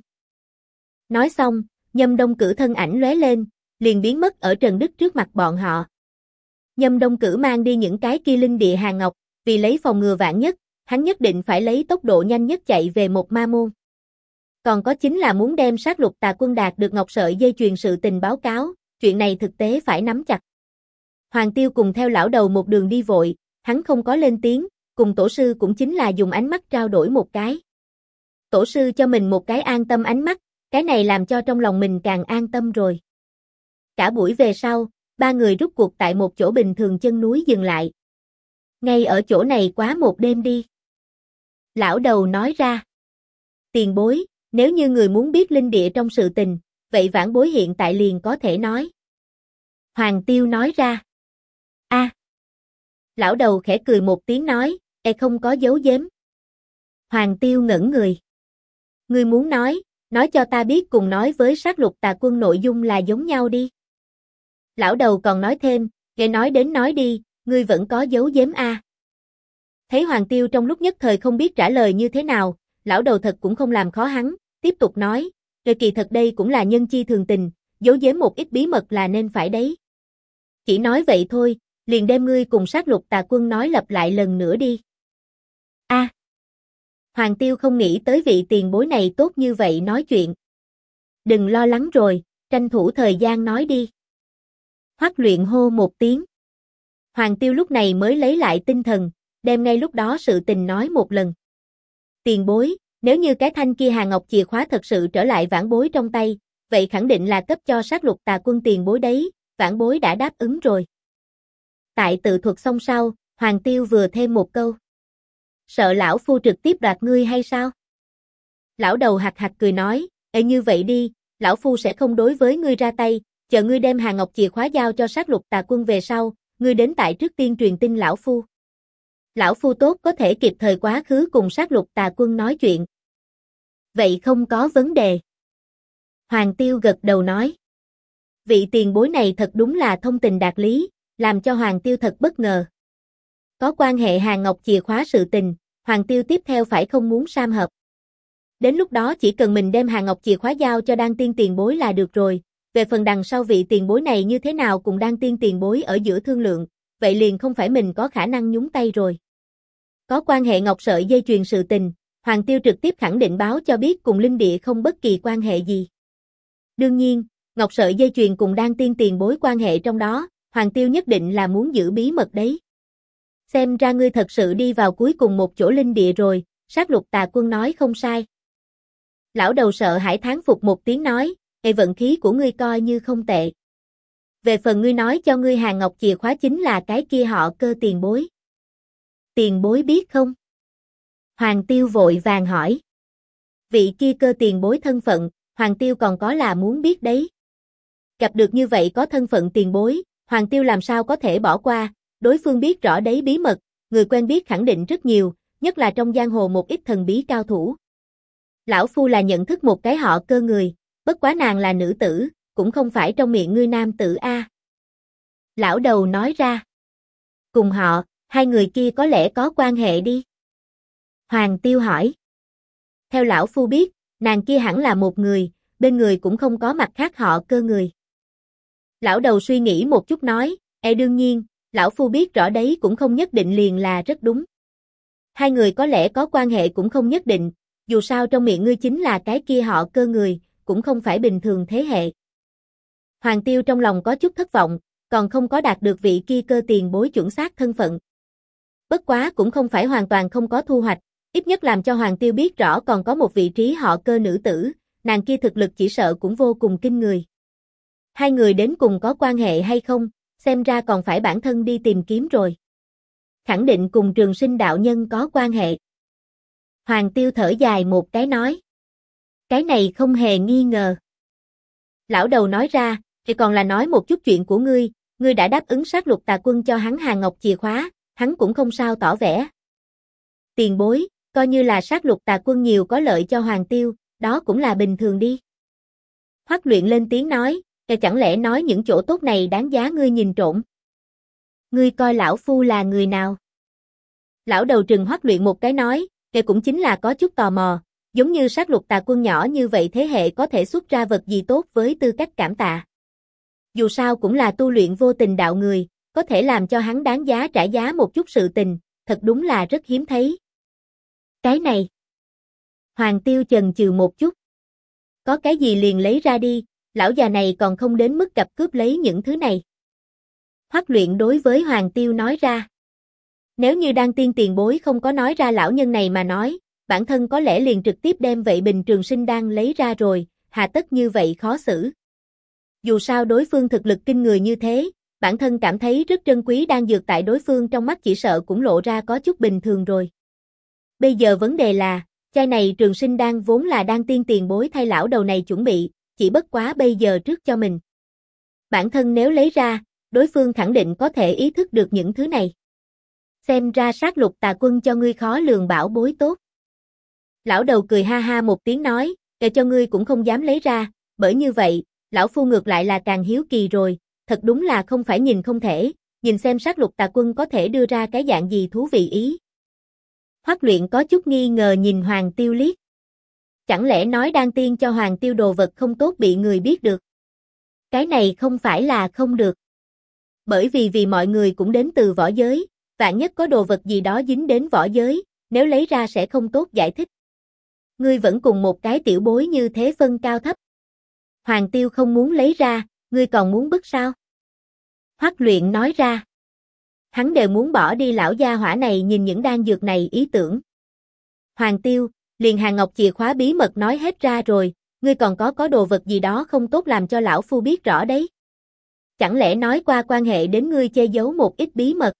Nói xong, Nhâm Đông Cử thân ảnh lóe lên, liền biến mất ở Trần Đức trước mặt bọn họ. Nhâm Đông Cử mang đi những cái kia linh địa hàng ngọc, vì lấy phòng ngừa vạn nhất, hắn nhất định phải lấy tốc độ nhanh nhất chạy về Một Ma Môn. Còn có chính là muốn đem sát lục tà quân đạt được ngọc sợi dây chuyền sự tình báo cáo, chuyện này thực tế phải nắm chặt. Hoàng Tiêu cùng theo lão đầu một đường đi vội, hắn không có lên tiếng, cùng tổ sư cũng chính là dùng ánh mắt trao đổi một cái. Tổ sư cho mình một cái an tâm ánh mắt, cái này làm cho trong lòng mình càng an tâm rồi. Cả buổi về sau, ba người rút cuộc tại một chỗ bình thường chân núi dừng lại. Ngay ở chỗ này quá một đêm đi. Lão đầu nói ra. Tiền bối, nếu như người muốn biết linh địa trong sự tình, vậy vãn bối hiện tại liền có thể nói. Hoàng Tiêu nói ra. A. Lão đầu khẽ cười một tiếng nói, không có giấu giếm. Hoàng Tiêu ngẩn người. Ngươi muốn nói cho ta biết cùng nói với sát lục tà quân nội dung là giống nhau đi. Lão đầu còn nói thêm, nghe nói đến nói đi, ngươi vẫn có giấu giếm a. Thấy Hoàng Tiêu trong lúc nhất thời không biết trả lời như thế nào, lão đầu thật cũng không làm khó hắn, tiếp tục nói, kỳ thật đây cũng là nhân chi thường tình, giấu giếm một ít bí mật là nên phải đấy. Chỉ nói vậy thôi, liền đem ngươi cùng sát lục tà quân nói lặp lại lần nữa đi. A. Hoàng Tiêu không nghĩ tới vị tiền bối này tốt như vậy nói chuyện. Đừng lo lắng rồi, tranh thủ thời gian nói đi. Hoắc Luyện hô một tiếng. Hoàng Tiêu lúc này mới lấy lại tinh thần, đem ngay lúc đó sự tình nói một lần. Tiền bối, nếu như cái thanh kia hàng ngọc chìa khóa thật sự trở lại vãn bối trong tay, vậy khẳng định là cấp cho sát lục tà quân tiền bối đấy, vãn bối đã đáp ứng rồi. Tại tự thuật xong sau, Hoàng Tiêu vừa thêm một câu. Sợ lão phu trực tiếp đoạt ngươi hay sao? Lão đầu hạc hạc cười nói, như vậy đi, lão phu sẽ không đối với ngươi ra tay, chờ ngươi đem hàng ngọc chìa khóa giao cho sát lục tà quân về sau, ngươi đến tại trước tiên truyền tin lão phu. Lão phu tốt có thể kịp thời quá khứ cùng sát lục tà quân nói chuyện. Vậy không có vấn đề. Hoàng Tiêu gật đầu nói. Vị tiền bối này thật đúng là thông tình đạt lý, làm cho Hoàng Tiêu thật bất ngờ. Có quan hệ hàng ngọc chìa khóa sự tình, Hoàng Tiêu tiếp theo phải không muốn sam hợp. Đến lúc đó chỉ cần mình đem hàng ngọc chìa khóa giao cho đan tiên tiền bối là được rồi, về phần đằng sau vị tiền bối này như thế nào cùng đan tiên tiền bối ở giữa thương lượng, vậy liền không phải mình có khả năng nhúng tay rồi. Có quan hệ ngọc sợi dây chuyền sự tình, Hoàng Tiêu trực tiếp khẳng định báo cho biết cùng linh địa không bất kỳ quan hệ gì. Đương nhiên, ngọc sợi dây chuyền cùng đan tiên tiền bối quan hệ trong đó, Hoàng Tiêu nhất định là muốn giữ bí mật đấy. Xem ra ngươi thật sự đi vào cuối cùng một chỗ linh địa rồi, sát lục tà quân nói không sai. Lão đầu sợ hãi thán phục một tiếng nói, vận khí của ngươi coi như không tệ. Về phần ngươi nói cho ngươi hàng ngọc chìa khóa chính là cái kia họ Cơ tiền bối. Tiền bối biết không? Hoàng Tiêu vội vàng hỏi. Vị kia Cơ tiền bối thân phận, Hoàng Tiêu còn có là muốn biết đấy. Gặp được như vậy có thân phận tiền bối, Hoàng Tiêu làm sao có thể bỏ qua, đối phương biết rõ đấy bí mật, người quen biết khẳng định rất nhiều, nhất là trong giang hồ một ít thần bí cao thủ. Lão phu là nhận thức một cái họ Cơ người, bất quá nàng là nữ tử, cũng không phải trong miệng ngươi nam tử a. Lão đầu nói ra. Cùng họ, hai người kia có lẽ có quan hệ đi. Hoàng Tiêu hỏi. Theo lão phu biết, nàng kia hẳn là một người, bên người cũng không có mặt khác họ Cơ người. Lão đầu suy nghĩ một chút nói, đương nhiên, lão phu biết rõ đấy cũng không nhất định liền là rất đúng. Hai người có lẽ có quan hệ cũng không nhất định, dù sao trong miệng ngươi chính là cái kia họ Cơ người, cũng không phải bình thường thế hệ. Hoàng Tiêu trong lòng có chút thất vọng, còn không có đạt được vị kia Cơ tiền bối chuẩn xác thân phận. Bất quá cũng không phải hoàn toàn không có thu hoạch, ít nhất làm cho Hoàng Tiêu biết rõ còn có một vị trí họ Cơ nữ tử, nàng kia thực lực chỉ sợ cũng vô cùng kinh người. Hai người đến cùng có quan hệ hay không, xem ra còn phải bản thân đi tìm kiếm rồi. Khẳng định cùng Trường Sinh đạo nhân có quan hệ. Hoàng Tiêu thở dài một cái nói. Cái này không hề nghi ngờ. Lão đầu nói ra, thì còn là nói một chút chuyện của ngươi đã đáp ứng sát lục tà quân cho hắn hàng ngọc chìa khóa, hắn cũng không sao tỏ vẻ. Tiền bối, coi như là sát lục tà quân nhiều có lợi cho Hoàng Tiêu, đó cũng là bình thường đi. Hoắc Luyện lên tiếng nói, chẳng lẽ nói những chỗ tốt này đáng giá ngươi nhìn trộm? Ngươi coi lão phu là người nào? Lão đầu trừng Hoắc Luyện một cái nói, cũng chính là có chút tò mò, giống như sát lục tà quân nhỏ như vậy thế hệ có thể xuất ra vật gì tốt với tư cách cảm tạ. Dù sao cũng là tu luyện vô tình đạo người, có thể làm cho hắn đáng giá trả giá một chút sự tình, thật đúng là rất hiếm thấy. Cái này. Hoàng Tiêu chần chừ một chút. Có cái gì liền lấy ra đi, lão già này còn không đến mức cặp cướp lấy những thứ này. Hoắc Luyện đối với Hoàng Tiêu nói ra. Nếu như Đan Tiên tiền bối không có nói ra lão nhân này mà nói, bản thân có lẽ liền trực tiếp đem vậy bình trường sinh đan lấy ra rồi, hà tất như vậy khó xử. Dù sao đối phương thực lực kinh người như thế, bản thân cảm thấy rất trân quý đan dược tại đối phương trong mắt chỉ sợ cũng lộ ra có chút bình thường rồi. Bây giờ vấn đề là, chai này trường sinh đan vốn là Đan Tiên tiền bối thay lão đầu này chuẩn bị, chỉ bất quá bây giờ trước cho mình. Bản thân nếu lấy ra, đối phương khẳng định có thể ý thức được những thứ này. Xem ra sát lục tà quân cho ngươi khó lường bảo bối tốt. Lão đầu cười ha ha một tiếng nói, kể cho ngươi cũng không dám lấy ra, bởi như vậy, lão phu ngược lại là càng hiếu kỳ rồi, thật đúng là không phải nhìn không thể, nhìn xem sát lục tà quân có thể đưa ra cái dạng gì thú vị ý. Hoắc Luyện có chút nghi ngờ nhìn Hoàng Tiêu liếc. Chẳng lẽ nói Đan Tiên cho Hoàng Tiêu đồ vật không tốt bị người biết được? Cái này không phải là không được. Bởi vì mọi người cũng đến từ võ giới, vạn nhất có đồ vật gì đó dính đến võ giới, nếu lấy ra sẽ không tốt giải thích. Ngươi vẫn cùng một cái tiểu bối như thế phân cao thấp. Hoàng Tiêu không muốn lấy ra, ngươi còn muốn bức sao? Hoắc Luyện nói ra. Hắn đều muốn bỏ đi lão gia hỏa này nhìn những đan dược này ý tưởng. Hoàng Tiêu, liền Hàng Ngọc chìa khóa bí mật nói hết ra rồi, ngươi còn có đồ vật gì đó không tốt làm cho lão phu biết rõ đấy. Chẳng lẽ nói qua quan hệ đến ngươi che giấu một ít bí mật?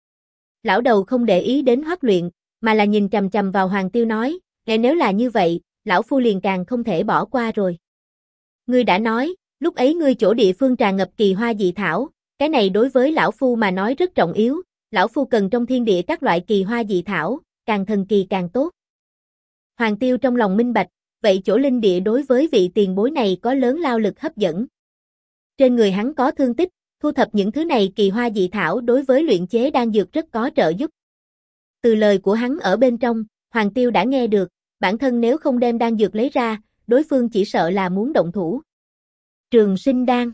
Lão đầu không để ý đến Hoắc Luyện, mà là nhìn chằm chằm vào Hoàng Tiêu nói, nếu là như vậy, lão phu liền càng không thể bỏ qua rồi. Ngươi đã nói, lúc ấy ngươi chỗ địa phương tràn ngập kỳ hoa dị thảo, cái này đối với lão phu mà nói rất trọng yếu, lão phu cần trong thiên địa các loại kỳ hoa dị thảo, càng thần kỳ càng tốt. Hoàng Tiêu trong lòng minh bạch, vậy chỗ linh địa đối với vị tiền bối này có lớn lao lực hấp dẫn. Trên người hắn có thương tích, thu thập những thứ này kỳ hoa dị thảo đối với luyện chế đan dược rất có trợ giúp. Từ lời của hắn ở bên trong, Hoàng Tiêu đã nghe được, bản thân nếu không đem đan dược lấy ra, đối phương chỉ sợ là muốn động thủ. Trường sinh đan.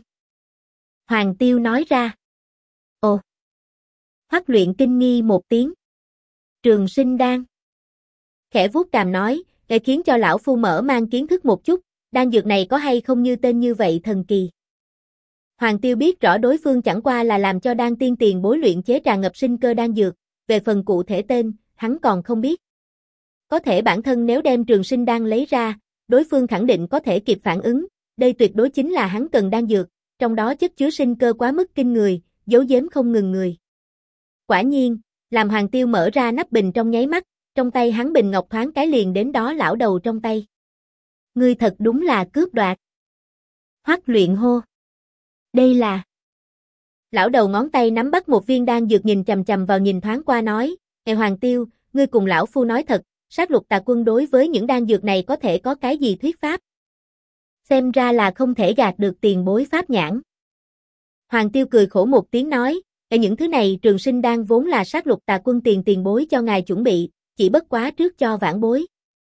Hoàng Tiêu nói ra. Ồ. Hoắc Luyện kinh nghi một tiếng. Trường sinh đan. Khẽ vuốt cằm nói, để khiến cho lão phu mở mang kiến thức một chút, đan dược này có hay không như tên như vậy thần kỳ. Hoàng Tiêu biết rõ đối phương chẳng qua là làm cho Đan Tiên tiền bối luyện chế tràn ngập sinh cơ đan dược, về phần cụ thể tên, hắn còn không biết. Có thể bản thân nếu đem trường sinh đan lấy ra, đối phương khẳng định có thể kịp phản ứng, đây tuyệt đối chính là hắn cần đan dược, trong đó chất chứa sinh cơ quá mức kinh người, giấu giếm không ngừng người. Quả nhiên, làm Hoàng Tiêu mở ra nắp bình trong nháy mắt, trong tay hắn bình ngọc thoáng cái liền đến đó lão đầu trong tay. Ngươi thật đúng là cướp đoạt. Hoắc Luyện hô. Đây là... Lão đầu ngón tay nắm bắt một viên đan dược nhìn chằm chằm vào nhìn thoáng qua nói, Hoàng Tiêu, ngươi cùng lão phu nói thật, sát lục tà quân đối với những đan dược này có thể có cái gì thuyết pháp? Xem ra là không thể gạt được tiền bối pháp nhãn. Hoàng Tiêu cười khổ một tiếng nói, những thứ này trường sinh đan vốn là sát lục tà quân tiền bối cho ngài chuẩn bị, chỉ bất quá trước cho vãn bối.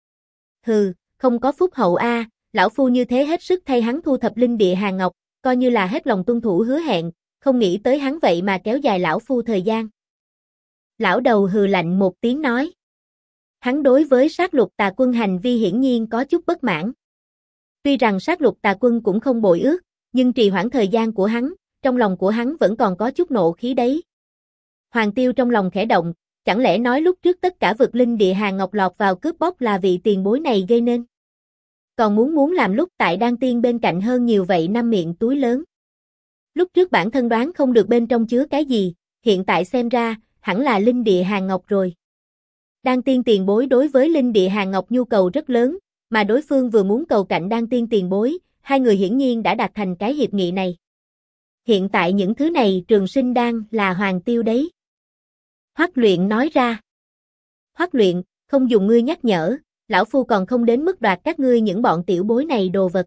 Hừ, không có phúc hậu a, lão phu như thế hết sức thay hắn thu thập linh địa hàng ngọc, coi như là hết lòng tuân thủ hứa hẹn, không nghĩ tới hắn vậy mà kéo dài lão phu thời gian. Lão đầu hừ lạnh một tiếng nói. Hắn đối với sát lục tà quân hành vi hiển nhiên có chút bất mãn. Tuy rằng sát lục tà quân cũng không bội ước, nhưng trì hoãn thời gian của hắn, trong lòng của hắn vẫn còn có chút nộ khí đấy. Hoàng Tiêu trong lòng khẽ động, chẳng lẽ nói lúc trước tất cả vực linh địa hàng ngọc lọt vào cướp bóc là vị tiền bối này gây nên. Còn muốn làm lúc tại Đan Tiên bên cạnh hơn nhiều vậy năm miệng túi lớn. Lúc trước bản thân đoán không được bên trong chứa cái gì, hiện tại xem ra, hẳn là linh địa hàng ngọc rồi. Đan Tiên tiền bối đối với linh địa hàng ngọc nhu cầu rất lớn, mà đối phương vừa muốn cầu cạnh Đan Tiên tiền bối, hai người hiển nhiên đã đạt thành cái hiệp nghị này. Hiện tại những thứ này trường sinh đan là Hoàng Tiêu đấy. Hoắc Luyện nói ra. Hoắc Luyện, không dùng ngươi nhắc nhở, lão phu còn không đến mức đoạt các ngươi những bọn tiểu bối này đồ vật.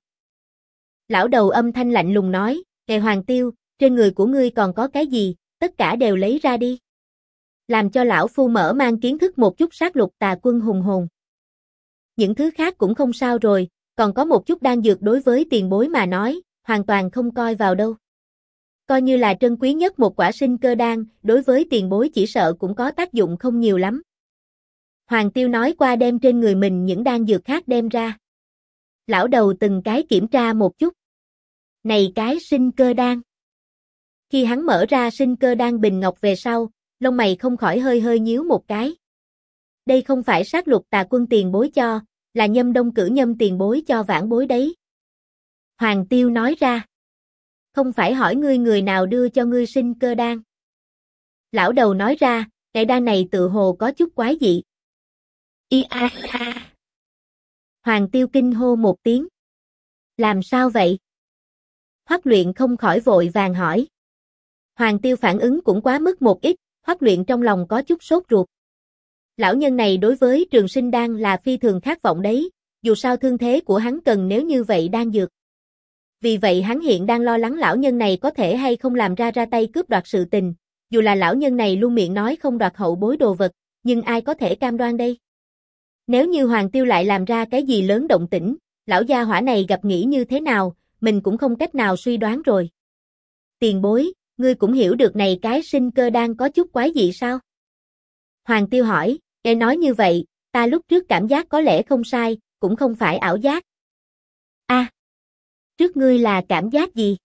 Lão đầu âm thanh lạnh lùng nói, Hoàng Tiêu, trên người của ngươi còn có cái gì, tất cả đều lấy ra đi. Làm cho lão phu mở mang kiến thức một chút sát lục tà quân hùng hồn. Những thứ khác cũng không sao rồi, còn có một chút đan dược đối với tiền bối mà nói, hoàn toàn không coi vào đâu. Coi như là trân quý nhất một quả sinh cơ đan, đối với tiền bối chỉ sợ cũng có tác dụng không nhiều lắm. Hoàng Tiêu nói qua đem trên người mình những đan dược khác đem ra. Lão đầu từng cái kiểm tra một chút. Này cái sinh cơ đan. Khi hắn mở ra sinh cơ đan bình ngọc về sau, lông mày không khỏi hơi hơi nhíu một cái. Đây không phải sát lục tà quân tiền bối cho, là Nhâm Đông Cử Nhâm tiền bối cho vãn bối đấy. Hoàng Tiêu nói ra. Không phải hỏi ngươi người nào đưa cho ngươi sinh cơ đan. Lão đầu nói ra, cái đan này tự hồ có chút quái dị. Hoàng Tiêu kinh hô một tiếng. Làm sao vậy? Hoắc Luyện không khỏi vội vàng hỏi. Hoàng Tiêu phản ứng cũng quá mức một ít, Hoắc Luyện trong lòng có chút sốt ruột. Lão nhân này đối với trường sinh đan là phi thường khát vọng đấy, dù sao thương thế của hắn cần nếu như vậy đan dược. Vì vậy hắn hiện đang lo lắng lão nhân này có thể hay không làm ra tay cướp đoạt sự tình, dù là lão nhân này luôn miệng nói không đoạt hậu bối đồ vật, nhưng ai có thể cam đoan đây? Nếu như Hoàng Tiêu lại làm ra cái gì lớn động tĩnh, lão gia hỏa này gặp nghĩ như thế nào, mình cũng không cách nào suy đoán rồi. Tiền bối, ngươi cũng hiểu được này cái sinh cơ đan có chút quái dị sao? Hoàng Tiêu hỏi, nghe nói như vậy, ta lúc trước cảm giác có lẽ không sai, cũng không phải ảo giác. Trước ngươi là cảm giác gì?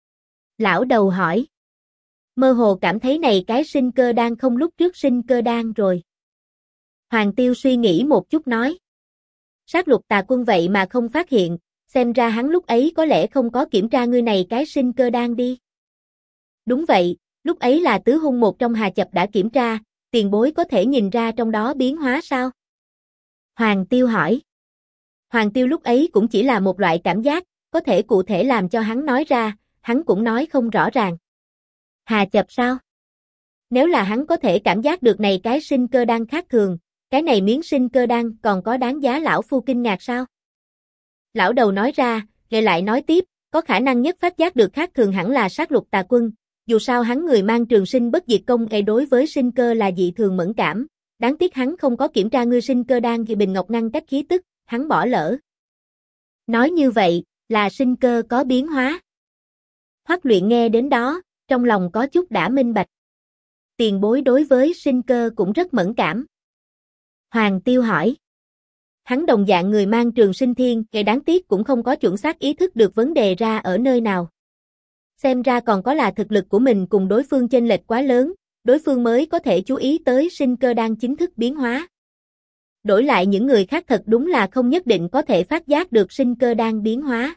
Lão đầu hỏi. Mơ hồ cảm thấy này cái sinh cơ đan không lúc trước sinh cơ đan rồi. Hoàng Tiêu suy nghĩ một chút nói. Sát lục tà quân vậy mà không phát hiện, xem ra hắn lúc ấy có lẽ không có kiểm tra ngươi này cái sinh cơ đan đi. Đúng vậy, lúc ấy là tứ hung một trong Hà Chập đã kiểm tra, tiền bối có thể nhìn ra trong đó biến hóa sao? Hoàng Tiêu hỏi. Hoàng Tiêu lúc ấy cũng chỉ là một loại cảm giác, có thể cụ thể làm cho hắn nói ra, hắn cũng nói không rõ ràng. Hà Chập sao? Nếu là hắn có thể cảm giác được này cái sinh cơ đan khác thường, cái này miếng sinh cơ đan còn có đáng giá lão phu kinh ngạc sao? Lão đầu nói ra, rồi lại nói tiếp, có khả năng nhất phát giác được khác thường hẳn là sát lục tà quân, dù sao hắn người mang trường sinh bất diệt công đối với sinh cơ là dị thường mẫn cảm, đáng tiếc hắn không có kiểm tra ngươi sinh cơ đan thì bình ngọc ngăn cách khí tức, hắn bỏ lỡ. Nói như vậy, là sinh cơ có biến hóa. Hoắc Luyện nghe đến đó, trong lòng có chút đã minh bạch. Tiền bối đối với sinh cơ cũng rất mẫn cảm. Hoàng Tiêu hỏi. Hắn đồng dạng người mang trường sinh thiên, kẻ đáng tiếc cũng không có chuẩn xác ý thức được vấn đề ra ở nơi nào. Xem ra còn có là thực lực của mình cùng đối phương chênh lệch quá lớn, đối phương mới có thể chú ý tới sinh cơ đang chính thức biến hóa. Đổi lại những người khác thật đúng là không nhất định có thể phát giác được sinh cơ đang biến hóa.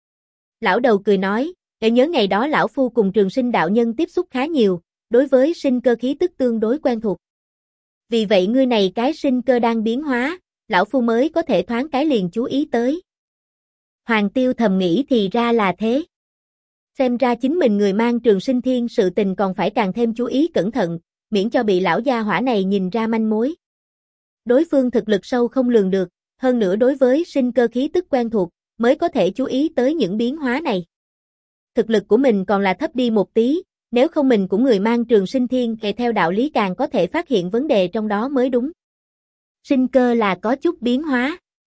Lão đầu cười nói, để nhớ ngày đó lão phu cùng Trường Sinh đạo nhân tiếp xúc khá nhiều, đối với sinh cơ khí tức tương đối quen thuộc. Vì vậy ngươi này cái sinh cơ đang biến hóa, lão phu mới có thể thoáng cái liền chú ý tới. Hoàng Tiêu thầm nghĩ thì ra là thế. Xem ra chính mình người mang Trường Sinh thiên sự tình còn phải càng thêm chú ý cẩn thận, miễn cho bị lão gia hỏa này nhìn ra manh mối. Đối phương thực lực sâu không lường được, hơn nữa đối với sinh cơ khí tức quen thuộc, mới có thể chú ý tới những biến hóa này. Thực lực của mình còn là thấp đi một tí, nếu không mình cũng người mang Trường Sinh thiên kể theo đạo lý càng có thể phát hiện vấn đề trong đó mới đúng. Sinh cơ là có chút biến hóa.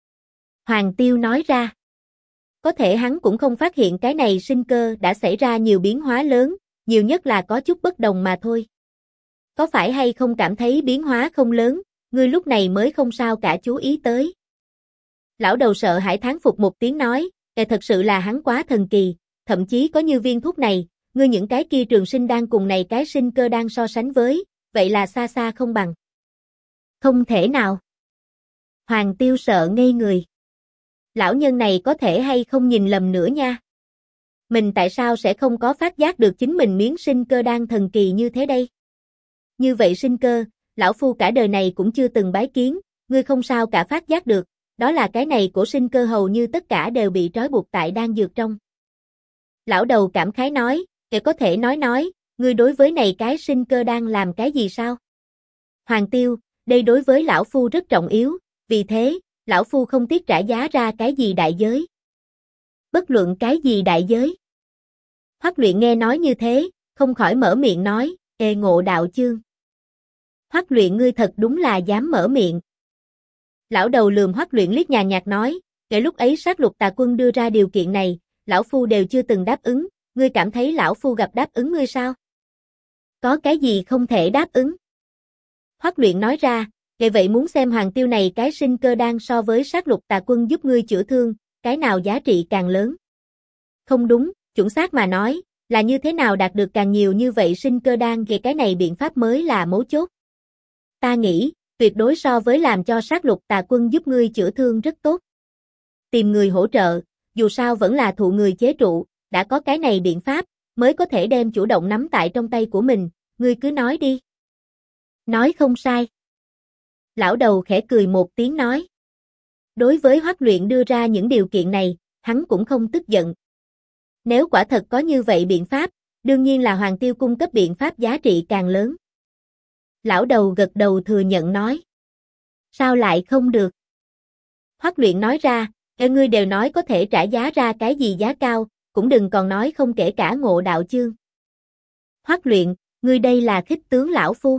Hoàng Tiêu nói ra. Có thể hắn cũng không phát hiện cái này sinh cơ đã xảy ra nhiều biến hóa lớn, nhiều nhất là có chút bất đồng mà thôi. Có phải hay không cảm thấy biến hóa không lớn, ngươi lúc này mới không sao cả chú ý tới. Lão đầu sợ hãi thán phục một tiếng nói, thật sự là hắn quá thần kỳ, thậm chí có như viên thuốc này, ngươi những cái kia trường sinh đan cùng này cái sinh cơ đan so sánh với, vậy là xa xa không bằng. Không thể nào. Hoàng Tiêu sợ ngây người. Lão nhân này có thể hay không nhìn lầm nữa nha. Mình tại sao sẽ không có phát giác được chính mình miếng sinh cơ đan thần kỳ như thế đây? Như vậy sinh cơ, lão phu cả đời này cũng chưa từng bái kiến, ngươi không sao cả phát giác được, đó là cái này của sinh cơ hầu như tất cả đều bị trói buộc tại đan dược trong. Lão đầu cảm khái nói, để có thể nói, ngươi đối với này cái sinh cơ đang làm cái gì sao? Hoàng Tiêu, đây đối với lão phu rất trọng yếu, vì thế, lão phu không tiếc trả giá ra cái gì đại giới. Bất luận cái gì đại giới. Hoắc Luyện nghe nói như thế, không khỏi mở miệng nói, Ngộ đạo chương. Hoắc Luyện ngươi thật đúng là dám mở miệng. Lão đầu lườm Hoắc Luyện liếc nhàn nhạt nói, kể lúc ấy sát lục tà quân đưa ra điều kiện này, lão phu đều chưa từng đáp ứng, ngươi cảm thấy lão phu gặp đáp ứng ngươi sao? Có cái gì không thể đáp ứng? Hoắc Luyện nói ra, vậy muốn xem Hoàng Tiêu này cái sinh cơ đan so với sát lục tà quân giúp ngươi chữa thương, cái nào giá trị càng lớn? Không đúng, chuẩn xác mà nói, là như thế nào đạt được càng nhiều như vậy sinh cơ đan về cái này biện pháp mới là mấu chốt. Ta nghĩ, tuyệt đối so với làm cho sát lục tà quân giúp ngươi chữa thương rất tốt. Tìm người hỗ trợ, dù sao vẫn là thụ người chế trụ, đã có cái này biện pháp, mới có thể đem chủ động nắm tại trong tay của mình, ngươi cứ nói đi. Nói không sai. Lão đầu khẽ cười một tiếng nói. Đối với Hoắc Luyện đưa ra những điều kiện này, hắn cũng không tức giận. Nếu quả thật có như vậy biện pháp, đương nhiên là Hoàng Tiêu cung cấp biện pháp giá trị càng lớn. Lão đầu gật đầu thừa nhận nói. Sao lại không được? Hoắc Luyện nói ra, ngươi đều nói có thể trả giá ra cái gì giá cao, cũng đừng còn nói không kể cả Ngộ Đạo chương. Hoắc Luyện, ngươi đây là khích tướng lão phu.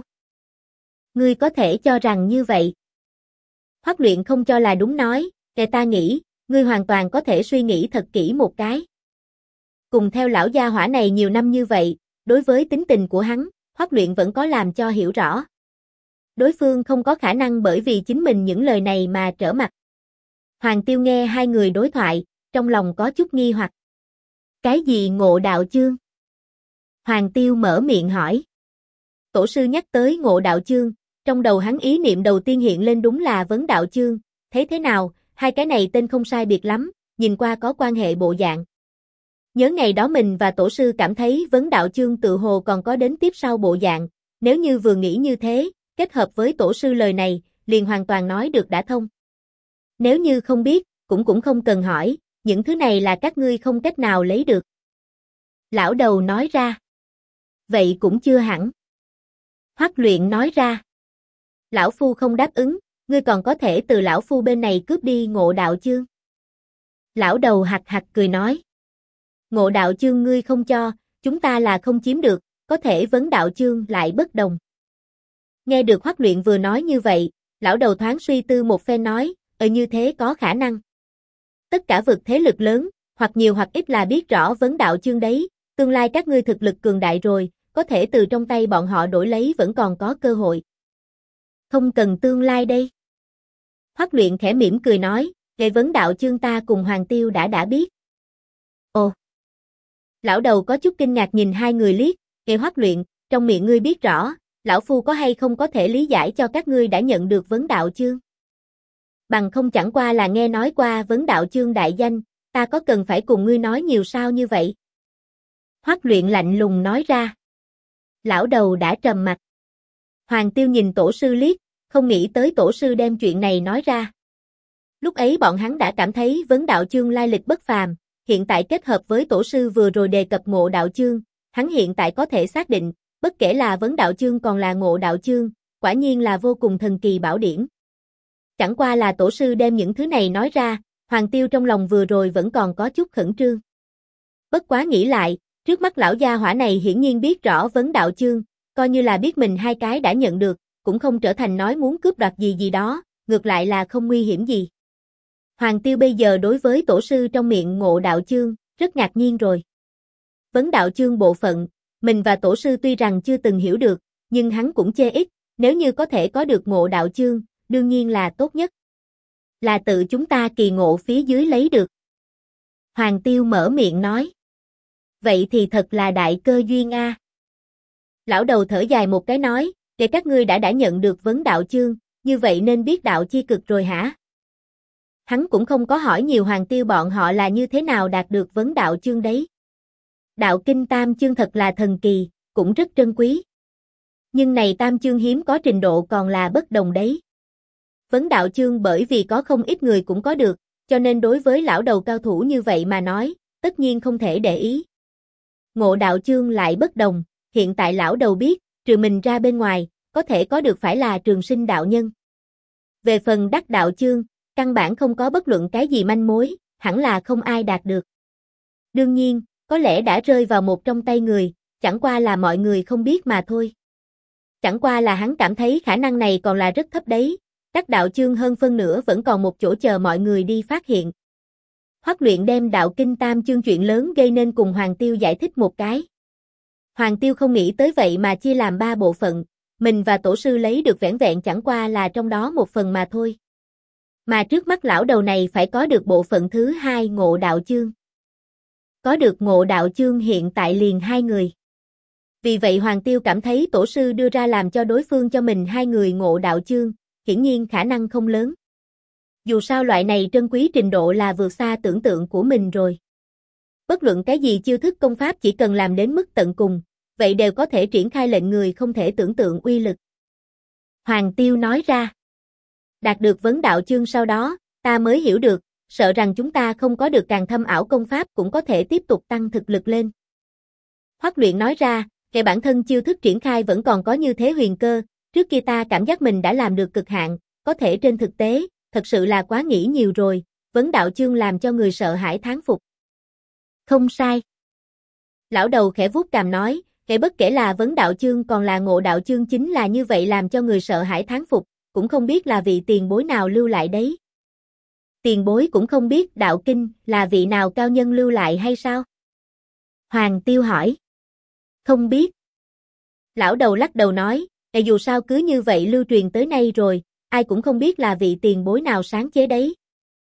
Ngươi có thể cho rằng như vậy. Hoắc Luyện không cho là đúng nói, ta nghĩ, ngươi hoàn toàn có thể suy nghĩ thật kỹ một cái. Cùng theo lão gia hỏa này nhiều năm như vậy, đối với tính tình của hắn, Hoắc Luyện vẫn có làm cho hiểu rõ. Đối phương không có khả năng bởi vì chính mình những lời này mà trở mặt. Hoàng Tiêu nghe hai người đối thoại, trong lòng có chút nghi hoặc. Cái gì Ngộ Đạo chương? Hoàng Tiêu mở miệng hỏi. Tổ sư nhắc tới Ngộ Đạo chương, trong đầu hắn ý niệm đầu tiên hiện lên đúng là Vấn Đạo chương, thấy thế nào, hai cái này tên không sai biệt lắm, nhìn qua có quan hệ bộ dạng. Nhớ ngày đó mình và tổ sư cảm thấy Vấn Đạo chương tự hồ còn có đến tiếp sau bộ dạng, nếu như vừa nghĩ như thế, kết hợp với tổ sư lời này, liền hoàn toàn nói được đã thông. Nếu như không biết, cũng không cần hỏi, những thứ này là các ngươi không cách nào lấy được. Lão đầu nói ra. Vậy cũng chưa hẳn. Hoắc Luyện nói ra. Lão phu không đáp ứng, ngươi còn có thể từ lão phu bên này cướp đi Ngộ Đạo chương. Lão đầu hạc hạc cười nói. Ngộ Đạo chương ngươi không cho, chúng ta là không chiếm được, có thể Vấn Đạo chương lại bất đồng. Nghe được Hoắc Luyện vừa nói như vậy, lão đầu thoáng suy tư một phen nói, như thế có khả năng. Tất cả vực thế lực lớn, hoặc nhiều hoặc ít là biết rõ Vấn Đạo chương đấy, tương lai các ngươi thực lực cường đại rồi, có thể từ trong tay bọn họ đổi lấy vẫn còn có cơ hội. Không cần tương lai đây. Hoắc Luyện khẽ mỉm cười nói, về Vấn Đạo chương ta cùng Hoàng Tiêu đã biết. Ồ. Lão đầu có chút kinh ngạc nhìn hai người liếc, nghe Hoắc Luyện, trong miệng ngươi biết rõ, lão phu có hay không có thể lý giải cho các ngươi đã nhận được Vấn Đạo chương. Bằng không chẳng qua là nghe nói qua Vấn Đạo chương đại danh, ta có cần phải cùng ngươi nói nhiều sao như vậy? Hoắc Luyện lạnh lùng nói ra. Lão đầu đã trầm mặt. Hoàng Tiêu nhìn tổ sư liếc, không nghĩ tới tổ sư đem chuyện này nói ra. Lúc ấy bọn hắn đã cảm thấy Vấn Đạo chương lai lịch bất phàm, hiện tại kết hợp với tổ sư vừa rồi đề cập Ngộ Đạo chương, hắn hiện tại có thể xác định, bất kể là Vấn Đạo chương còn là Ngộ Đạo chương, quả nhiên là vô cùng thần kỳ bảo điển. Chẳng qua là tổ sư đem những thứ này nói ra, Hoàng Tiêu trong lòng vừa rồi vẫn còn có chút khẩn trương. Bất quá nghĩ lại, trước mắt lão gia hỏa này hiển nhiên biết rõ Vấn Đạo chương, coi như là biết mình hai cái đã nhận được, cũng không trở thành nói muốn cướp đoạt gì đó, ngược lại là không nguy hiểm gì. Hoàng Tiêu bây giờ đối với tổ sư trong miệng Ngộ Đạo chương, rất ngạc nhiên rồi. Vấn Đạo chương bộ phận, mình và tổ sư tuy rằng chưa từng hiểu được, nhưng hắn cũng chê ít, nếu như có thể có được Ngộ Đạo chương, đương nhiên là tốt nhất. Là tự chúng ta kỳ ngộ phía dưới lấy được. Hoàng Tiêu mở miệng nói. Vậy thì thật là đại cơ duyên a. Lão đầu thở dài một cái nói, để các ngươi đã nhận được Vấn Đạo chương, như vậy nên biết đạo chi cực rồi hả? Hắn cũng không có hỏi nhiều Hoàng Tiêu bọn họ là như thế nào đạt được Vấn Đạo chương đấy. Đạo kinh tam chương thật là thần kỳ, cũng rất trân quý. Nhưng này tam chương hiếm có trình độ còn là bất đồng đấy. Vấn Đạo chương bởi vì có không ít người cũng có được, cho nên đối với lão đầu cao thủ như vậy mà nói, tất nhiên không thể để ý. Ngộ Đạo chương lại bất đồng, hiện tại lão đầu biết, trừ mình ra bên ngoài, có thể có được phải là Trường Sinh đạo nhân. Về phần Đắc Đạo chương, căn bản không có bất luận cái gì manh mối, hẳn là không ai đạt được. Đương nhiên, có lẽ đã rơi vào một trong tay người, chẳng qua là mọi người không biết mà thôi. Chẳng qua là hắn cảm thấy khả năng này còn là rất thấp đấy, Đắc Đạo chương hơn phân nửa vẫn còn một chỗ chờ mọi người đi phát hiện. Hoắc Luyện đem đạo kinh tam chương chuyện lớn gây nên cùng Hoàng Tiêu giải thích một cái. Hoàng Tiêu không nghĩ tới vậy mà chia làm 3 bộ phận, mình và tổ sư lấy được vẻn vẹn chẳng qua là trong đó một phần mà thôi. Mà trước mắt lão đầu này phải có được bộ phận thứ hai Ngộ Đạo Chương. Có được Ngộ Đạo Chương hiện tại liền hai người. Vì vậy Hoàng Tiêu cảm thấy tổ sư đưa ra làm cho đối phương cho mình hai người Ngộ Đạo Chương, hiển nhiên khả năng không lớn. Dù sao loại này trân quý trình độ là vượt xa tưởng tượng của mình rồi. Bất luận cái gì chiêu thức công pháp chỉ cần làm đến mức tận cùng, vậy đều có thể triển khai lệnh người không thể tưởng tượng uy lực. Hoàng Tiêu nói ra. Đạt được vấn đạo chương sau đó, ta mới hiểu được, sợ rằng chúng ta không có được càng thâm ảo công pháp cũng có thể tiếp tục tăng thực lực lên. Hoắc Luyện nói ra, kể bản thân chiêu thức triển khai vẫn còn có như thế huyền cơ, trước kia ta cảm giác mình đã làm được cực hạn, có thể trên thực tế, thật sự là quá nghĩ nhiều rồi, vấn đạo chương làm cho người sợ hãi thán phục. Không sai. Lão đầu khẽ vuốt cằm nói, kể bất kể là vấn đạo chương còn là ngộ đạo chương chính là như vậy làm cho người sợ hãi thán phục, cũng không biết là vị tiền bối nào lưu lại đấy. Tiền bối cũng không biết đạo kinh là vị nào cao nhân lưu lại hay sao? Hoàng Tiêu hỏi. Không biết. Lão đầu lắc đầu nói, dù sao cứ như vậy lưu truyền tới nay rồi, ai cũng không biết là vị tiền bối nào sáng chế đấy.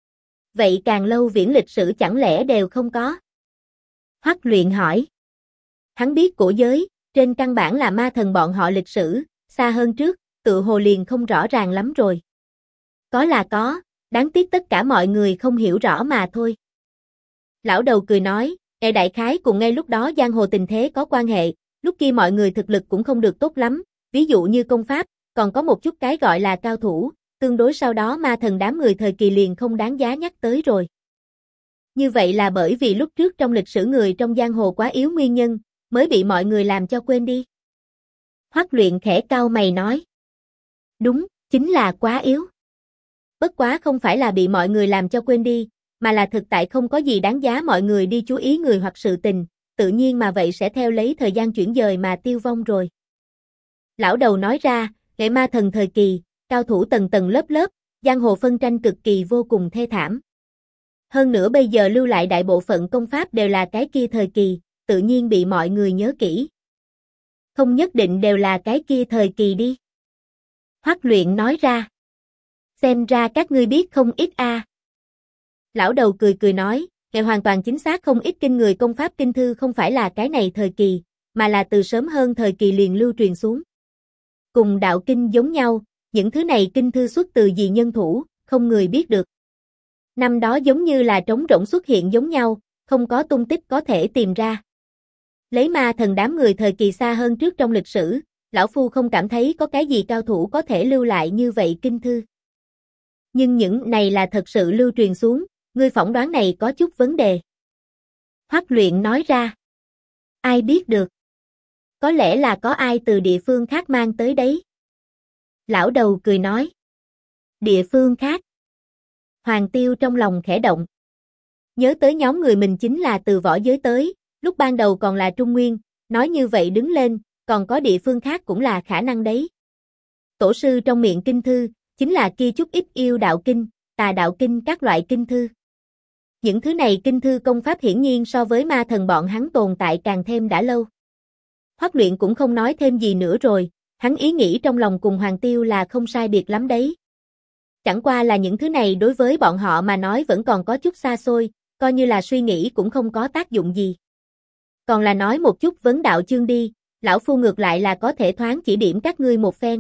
Vậy càng lâu viễn lịch sử chẳng lẽ đều không có? Hoắc Luyện hỏi. Hắn biết cổ giới, trên căn bản là ma thần bọn họ lịch sử, xa hơn trước, tự hồ liền không rõ ràng lắm rồi. Có là có, đáng tiếc tất cả mọi người không hiểu rõ mà thôi. Lão đầu cười nói, đại khái cùng ngay lúc đó giang hồ tình thế có quan hệ, lúc kia mọi người thực lực cũng không được tốt lắm, ví dụ như công pháp, còn có một chút cái gọi là cao thủ, tương đối sau đó ma thần đám người thời kỳ liền không đáng giá nhắc tới rồi. Như vậy là bởi vì lúc trước trong lịch sử người trong giang hồ quá yếu nguyên nhân, mới bị mọi người làm cho quên đi. Hoắc Luyện khẽ cau mày nói. Đúng, chính là quá yếu. Bất quá không phải là bị mọi người làm cho quên đi, mà là thực tại không có gì đáng giá mọi người đi chú ý người hoặc sự tình, tự nhiên mà vậy sẽ theo lấy thời gian chuyển dời mà tiêu vong rồi. Lão đầu nói ra, nghệ ma thần thời kỳ, cao thủ tầng tầng lớp lớp, giang hồ phân tranh cực kỳ vô cùng thê thảm. Hơn nữa bây giờ lưu lại đại bộ phận công pháp đều là cái kia thời kỳ, tự nhiên bị mọi người nhớ kỹ. Không nhất định đều là cái kia thời kỳ đi. Hoắc Luyện nói ra. Xem ra các ngươi biết không ít a. Lão đầu cười nói, ngày hoàn toàn chính xác không ít kinh người công pháp kinh thư không phải là cái này thời kỳ, mà là từ sớm hơn thời kỳ liền lưu truyền xuống. Cùng đạo kinh giống nhau, những thứ này kinh thư xuất từ gì nhân thủ, không người biết được. Năm đó giống như là trống rỗng xuất hiện giống nhau, không có tung tích có thể tìm ra. Lấy ma thần đám người thời kỳ xa hơn trước trong lịch sử, lão phu không cảm thấy có cái gì cao thủ có thể lưu lại như vậy kinh thư. Nhưng những này là thật sự lưu truyền xuống, ngươi phỏng đoán này có chút vấn đề. Hoắc Luyện nói ra. Ai biết được? Có lẽ là có ai từ địa phương khác mang tới đấy. Lão đầu cười nói. Địa phương khác. Hoàng Tiêu trong lòng khẽ động. Nhớ tới nhóm người mình chính là từ võ giới tới, lúc ban đầu còn là Trung Nguyên, nói như vậy đứng lên, còn có địa phương khác cũng là khả năng đấy. Tổ sư trong miệng kinh thư, chính là kia chút ít yêu đạo kinh, tà đạo kinh các loại kinh thư. Những thứ này kinh thư công pháp hiển nhiên so với ma thần bọn hắn tồn tại càng thêm đã lâu. Hoắc Luyện cũng không nói thêm gì nữa rồi, hắn ý nghĩ trong lòng cùng Hoàng Tiêu là không sai biệt lắm đấy. Chẳng qua là những thứ này đối với bọn họ mà nói vẫn còn có chút xa xôi, coi như là suy nghĩ cũng không có tác dụng gì. Còn là nói một chút vấn đạo chương đi, lão phu ngược lại là có thể thoáng chỉ điểm các ngươi một phen.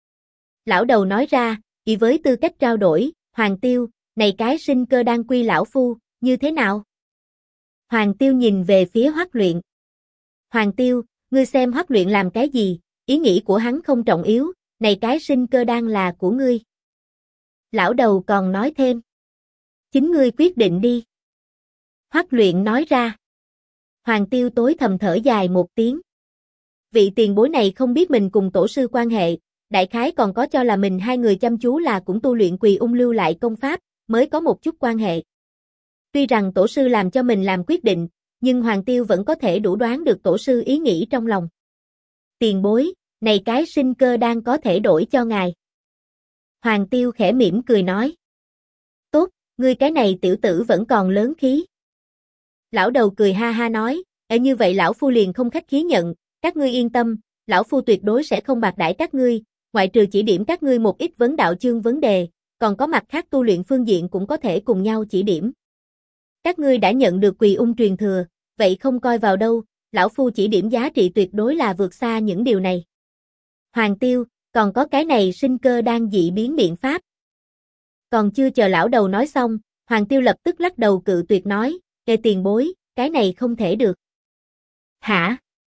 Lão đầu nói ra, ý với tư cách trao đổi, Hoàng Tiêu, này cái sinh cơ đan quy lão phu, như thế nào? Hoàng Tiêu nhìn về phía Hoắc Luyện. Hoàng Tiêu, ngươi xem Hoắc Luyện làm cái gì, ý nghĩ của hắn không trọng yếu, này cái sinh cơ đan là của ngươi. Lão đầu còn nói thêm. Chính ngươi quyết định đi. Hoắc Luyện nói ra. Hoàng Tiêu tối thầm thở dài một tiếng. Vị tiền bối này không biết mình cùng tổ sư quan hệ, đại khái còn có cho là mình hai người chăm chú là cũng tu luyện Quỳ Ung lưu lại công pháp, mới có một chút quan hệ. Tuy rằng tổ sư làm cho mình làm quyết định, nhưng Hoàng Tiêu vẫn có thể đủ đoán được tổ sư ý nghĩ trong lòng. Tiền bối, này cái sinh cơ đang có thể đổi cho ngài. Hoàng Tiêu khẽ mỉm cười nói. Tốt, ngươi cái này tiểu tử vẫn còn lớn khí. Lão đầu cười ha ha nói, như vậy lão phu liền không khách khí nhận, các ngươi yên tâm, lão phu tuyệt đối sẽ không bạc đãi các ngươi, ngoại trừ chỉ điểm các ngươi một ít vấn đạo chương vấn đề, còn có mặt khác tu luyện phương diện cũng có thể cùng nhau chỉ điểm. Các ngươi đã nhận được Quỳ Ung truyền thừa, vậy không coi vào đâu, lão phu chỉ điểm giá trị tuyệt đối là vượt xa những điều này. Hoàng Tiêu, còn có cái này sinh cơ đan dị biến biện pháp. Còn chưa chờ lão đầu nói xong, Hoàng Tiêu lập tức lắc đầu cự tuyệt nói, "Ê tiền bối, cái này không thể được." "Hả?"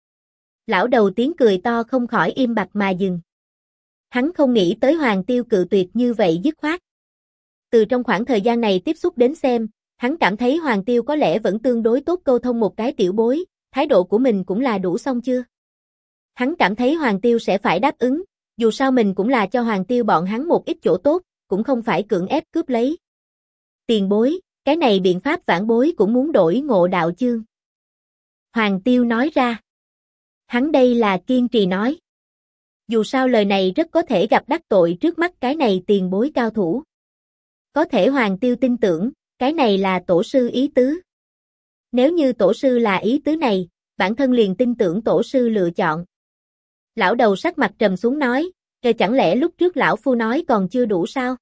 Lão đầu tiếng cười to không khỏi im bặt mà dừng. Hắn không nghĩ tới Hoàng Tiêu cự tuyệt như vậy dứt khoát. Từ trong khoảng thời gian này tiếp xúc đến xem, hắn cảm thấy Hoàng Tiêu có lẽ vẫn tương đối tốt câu thông một cái tiểu bối, thái độ của mình cũng là đủ xong chưa. Hắn cảm thấy Hoàng Tiêu sẽ phải đáp ứng, dù sao mình cũng là cho Hoàng Tiêu bọn hắn một ít chỗ tốt, cũng không phải cưỡng ép cướp lấy. "Tiền bối, cái này biện pháp vãn bối cũng muốn đổi Ngộ Đạo chương." Hoàng Tiêu nói ra. Hắn đây là kiên trì nói. Dù sao lời này rất có thể gặp đắc tội trước mắt cái này tiền bối cao thủ. Có thể Hoàng Tiêu tin tưởng, cái này là tổ sư ý tứ. Nếu như tổ sư là ý tứ này, bản thân liền tin tưởng tổ sư lựa chọn. Lão đầu sắc mặt trầm xuống nói, chẳng lẽ lúc trước lão phu nói còn chưa đủ sao?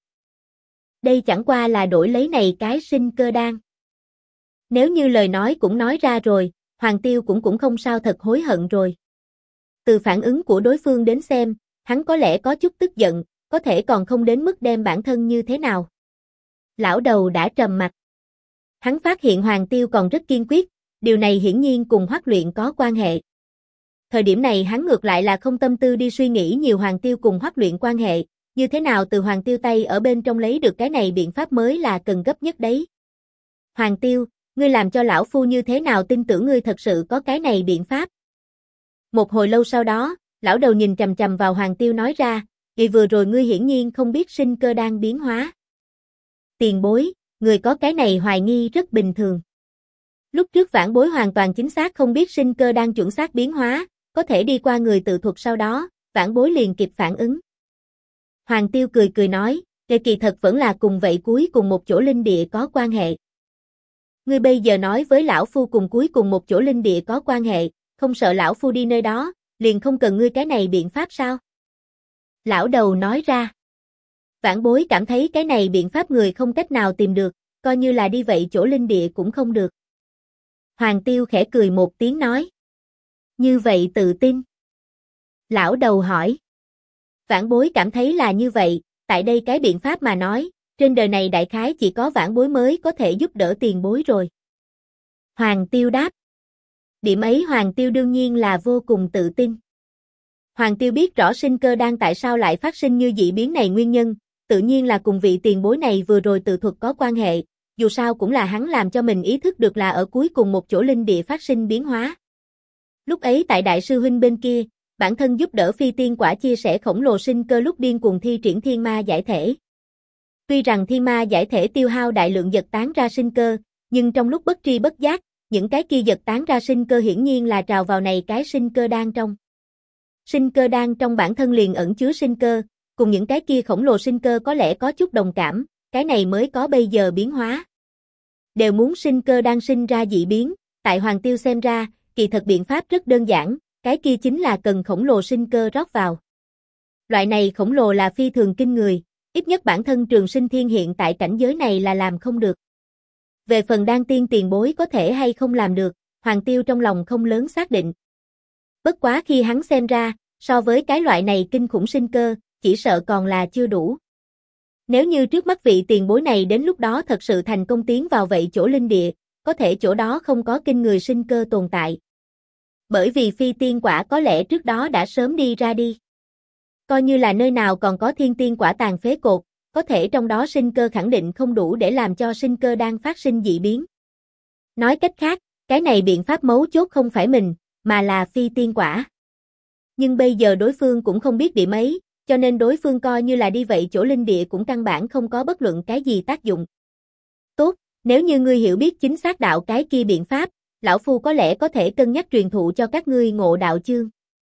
Đây chẳng qua là đổi lấy này cái sinh cơ đan. Nếu như lời nói cũng nói ra rồi, Hoàng Tiêu cũng không sao thật hối hận rồi. Từ phản ứng của đối phương đến xem, hắn có lẽ có chút tức giận, có thể còn không đến mức đem bản thân như thế nào. Lão đầu đã trầm mặt. Hắn phát hiện Hoàng Tiêu còn rất kiên quyết, điều này hiển nhiên cùng Hoắc Luyện có quan hệ. Thời điểm này hắn ngược lại là không tâm tư đi suy nghĩ nhiều Hoàng Tiêu cùng Hoắc Luyện quan hệ, như thế nào từ Hoàng Tiêu tay ở bên trong lấy được cái này biện pháp mới là cần gấp nhất đấy. "Hoàng Tiêu, ngươi làm cho lão phu như thế nào tin tưởng ngươi thật sự có cái này biện pháp?" Một hồi lâu sau đó, lão đầu nhìn chằm chằm vào Hoàng Tiêu nói ra, "Vì vừa rồi ngươi hiển nhiên không biết sinh cơ đang biến hóa." "Tiền bối, người có cái này hoài nghi rất bình thường. Lúc trước vãn bối hoàn toàn chính xác không biết sinh cơ đang chuẩn xác biến hóa, có thể đi qua người tự thuật sau đó, vãn bối liền kịp phản ứng." Hoàng Tiêu cười cười nói, kỳ thật vẫn là cùng vậy cuối cùng một chỗ linh địa có quan hệ. Ngươi bây giờ nói với lão phu cùng cuối cùng một chỗ linh địa có quan hệ, không sợ lão phu đi nơi đó, liền không cần ngươi cái này biện pháp sao? Lão đầu nói ra. Vãn bối cảm thấy cái này biện pháp người không cách nào tìm được, coi như là đi vậy chỗ linh địa cũng không được. Hoàng Tiêu khẽ cười một tiếng nói. Như vậy tự tin. Lão đầu hỏi. Vãn bối cảm thấy là như vậy, tại đây cái biện pháp mà nói, trên đời này đại khái chỉ có vãn bối mới có thể giúp đỡ tiền bối rồi. Hoàng Tiêu đáp. Điểm ấy Hoàng Tiêu đương nhiên là vô cùng tự tin. Hoàng Tiêu biết rõ sinh cơ đan tại sao lại phát sinh như dị biến này nguyên nhân, tự nhiên là cùng vị tiền bối này vừa rồi tự thuật có quan hệ, dù sao cũng là hắn làm cho mình ý thức được là ở cuối cùng một chỗ linh địa phát sinh biến hóa. Lúc ấy tại đại sư huynh bên kia, bản thân giúp đỡ phi tiên quả chia sẻ khổng lồ sinh cơ lúc điên cuồng thi triển thiên ma giải thể. Tuy rằng thiên ma giải thể tiêu hao đại lượng giật tán ra sinh cơ, nhưng trong lúc bất tri bất giác, những cái kia giật tán ra sinh cơ hiển nhiên là trào vào này cái sinh cơ đan trong. Sinh cơ đan trong bản thân liền ẩn chứa sinh cơ, cùng những cái kia khổng lồ sinh cơ có lẽ có chút đồng cảm, cái này mới có bây giờ biến hóa. Đều muốn sinh cơ đan sinh ra dị biến, tại Hoàng Tiêu xem ra, kỳ thật biện pháp rất đơn giản, cái kia chính là cần khổng lồ sinh cơ rót vào. Loại này khổng lồ là phi thường kinh người, ít nhất bản thân Trường Sinh Thiên hiện tại cảnh giới này là làm không được. Về phần đan tiên tiền bối có thể hay không làm được, Hoàng Tiêu trong lòng không lớn xác định. Bất quá khi hắn xem ra, so với cái loại này kinh khủng sinh cơ, chỉ sợ còn là chưa đủ. Nếu như trước mắt vị tiền bối này đến lúc đó thật sự thành công tiến vào vậy chỗ linh địa, có thể chỗ đó không có kinh người sinh cơ tồn tại. Bởi vì phi tiên quả có lẽ trước đó đã sớm đi ra đi. Coi như là nơi nào còn có thiên tiên quả tàn phế cột, có thể trong đó sinh cơ khẳng định không đủ để làm cho sinh cơ đang phát sinh dị biến. Nói cách khác, cái này biện pháp mấu chốt không phải mình, mà là phi tiên quả. Nhưng bây giờ đối phương cũng không biết điểm ấy, cho nên đối phương coi như là đi vậy chỗ linh địa cũng căn bản không có bất luận cái gì tác dụng. Tốt, nếu như ngươi hiểu biết chính xác đạo cái kia biện pháp, lão phu có lẽ có thể cân nhắc truyền thụ cho các ngươi Ngộ Đạo chương.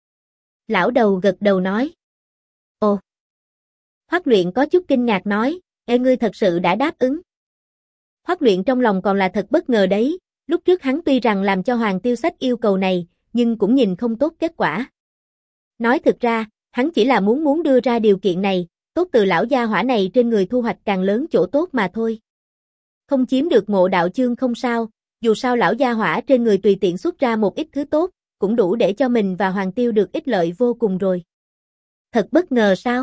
Lão đầu gật đầu nói. Ồ. Hoắc Luyện có chút kinh ngạc nói, ngươi thật sự đã đáp ứng. Hoắc Luyện trong lòng còn là thật bất ngờ đấy, lúc trước hắn tuy rằng làm cho Hoàng Tiêu sách yêu cầu này, nhưng cũng nhìn không tốt kết quả. Nói thực ra, hắn chỉ là muốn đưa ra điều kiện này, tốt từ lão gia hỏa này trên người thu hoạch càng lớn chỗ tốt mà thôi. Không chiếm được ngộ đạo chương không sao, dù sao lão gia hỏa trên người tùy tiện xuất ra một ít thứ tốt, cũng đủ để cho mình và Hoàng Tiêu được ích lợi vô cùng rồi. Thật bất ngờ sao?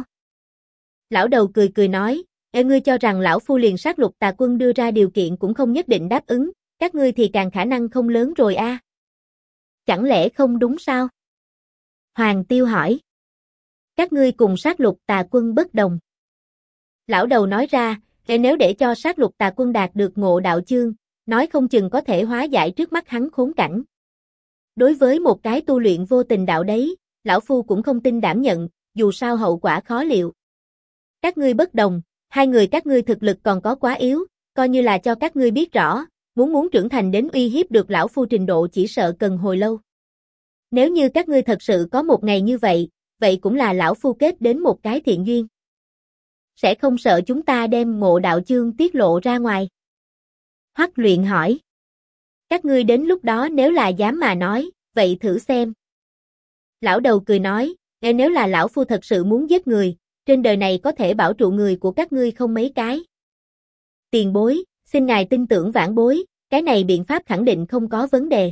Lão đầu cười cười nói, ngươi cho rằng lão phu liền sát Lục Tà Quân đưa ra điều kiện cũng không nhất định đáp ứng, các ngươi thì càng khả năng không lớn rồi a. Chẳng lẽ không đúng sao? Hoàng Tiêu hỏi. Các ngươi cùng sát Lục Tà Quân bất đồng. Lão đầu nói ra, nếu để cho sát Lục Tà Quân đạt được ngộ đạo chương, nói không chừng có thể hóa giải trước mắt hắn khốn cảnh. Đối với một cái tu luyện vô tình đạo đấy, lão phu cũng không tin đảm nhận, dù sao hậu quả khó liệu. Các ngươi bất đồng, hai người các ngươi thực lực còn có quá yếu, coi như là cho các ngươi biết rõ, muốn trưởng thành đến uy hiếp được lão phu trình độ chỉ sợ cần hồi lâu. Nếu như các ngươi thật sự có một ngày như vậy, vậy cũng là lão phu kết đến một cái thiện duyên. Sẽ không sợ chúng ta đem ngộ đạo chương tiết lộ ra ngoài? Hoắc Luyện hỏi. Các ngươi đến lúc đó nếu là dám mà nói, vậy thử xem. Lão đầu cười nói, nếu là lão phu thật sự muốn giết người, trên đời này có thể bảo trụ người của các ngươi không mấy cái. Tiền bối, xin ngài tin tưởng vãn bối, cái này biện pháp khẳng định không có vấn đề.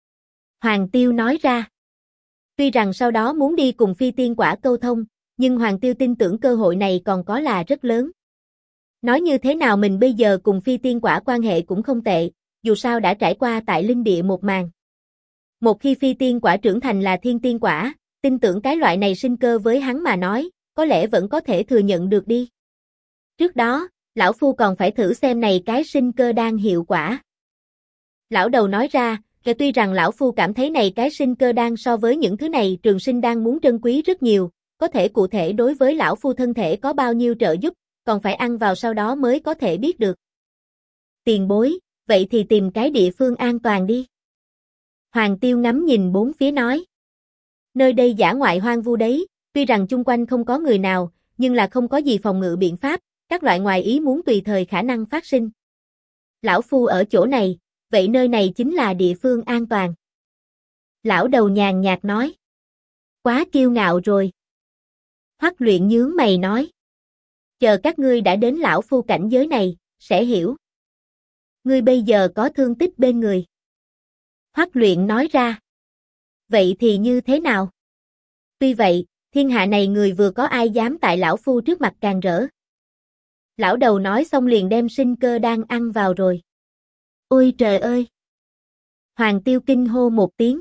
Hoàng Tiêu nói ra. Tuy rằng sau đó muốn đi cùng phi tiên quả câu thông, nhưng Hoàng Tiêu tin tưởng cơ hội này còn có là rất lớn. Nói như thế nào mình bây giờ cùng phi tiên quả quan hệ cũng không tệ, dù sao đã trải qua tại linh địa một màn. Một khi phi tiên quả trưởng thành là thiên tiên quả, tin tưởng cái loại này sinh cơ với hắn mà nói, có lẽ vẫn có thể thừa nhận được đi. Trước đó, lão phu còn phải thử xem này cái sinh cơ đan hiệu quả. Lão đầu nói ra, tuy rằng lão phu cảm thấy này cái sinh cơ đan so với những thứ này trường sinh đan muốn trân quý rất nhiều, có thể cụ thể đối với lão phu thân thể có bao nhiêu trợ giúp, còn phải ăn vào sau đó mới có thể biết được. Tiền bối, vậy thì tìm cái địa phương an toàn đi. Hoàng Tiêu ngắm nhìn bốn phía nói. Nơi đây dã ngoại hoang vu đấy, tuy rằng chung quanh không có người nào, nhưng là không có gì phòng ngự biện pháp, các loại ngoài ý muốn tùy thời khả năng phát sinh. Lão phu ở chỗ này, vậy nơi này chính là địa phương an toàn. Lão đầu nhàn nhạt nói. Quá kiêu ngạo rồi. Hoắc Luyện nhướng mày nói. Chờ các ngươi đã đến lão phu cảnh giới này, sẽ hiểu. Ngươi bây giờ có thương tích bên người. Hoắc Luyện nói ra. Vậy thì như thế nào? Tuy vậy, thiên hạ này người vừa có ai dám tại lão phu trước mặt càng rỡ. Lão đầu nói xong liền đem sinh cơ đan ăn vào rồi. Ôi trời ơi! Hoàng Tiêu kinh hô một tiếng.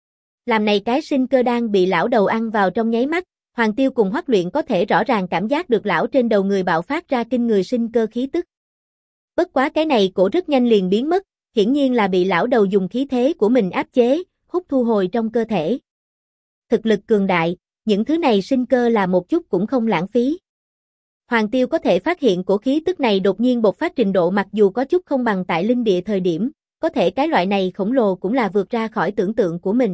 Làm này cái sinh cơ đan bị lão đầu ăn vào trong nháy mắt, Hoàng Tiêu cùng Hoắc Luyện có thể rõ ràng cảm giác được lão trên đầu người bạo phát ra kinh người sinh cơ khí tức. Bất quá cái này cổ rất nhanh liền biến mất, hiển nhiên là bị lão đầu dùng khí thế của mình áp chế, hút thu hồi trong cơ thể. Thực lực cường đại, những thứ này sinh cơ là một chút cũng không lãng phí. Hoàng Tiêu có thể phát hiện cổ khí tức này đột nhiên bộc phát trình độ mặc dù có chút không bằng tại linh địa thời điểm, có thể cái loại này khổng lồ cũng là vượt ra khỏi tưởng tượng của mình.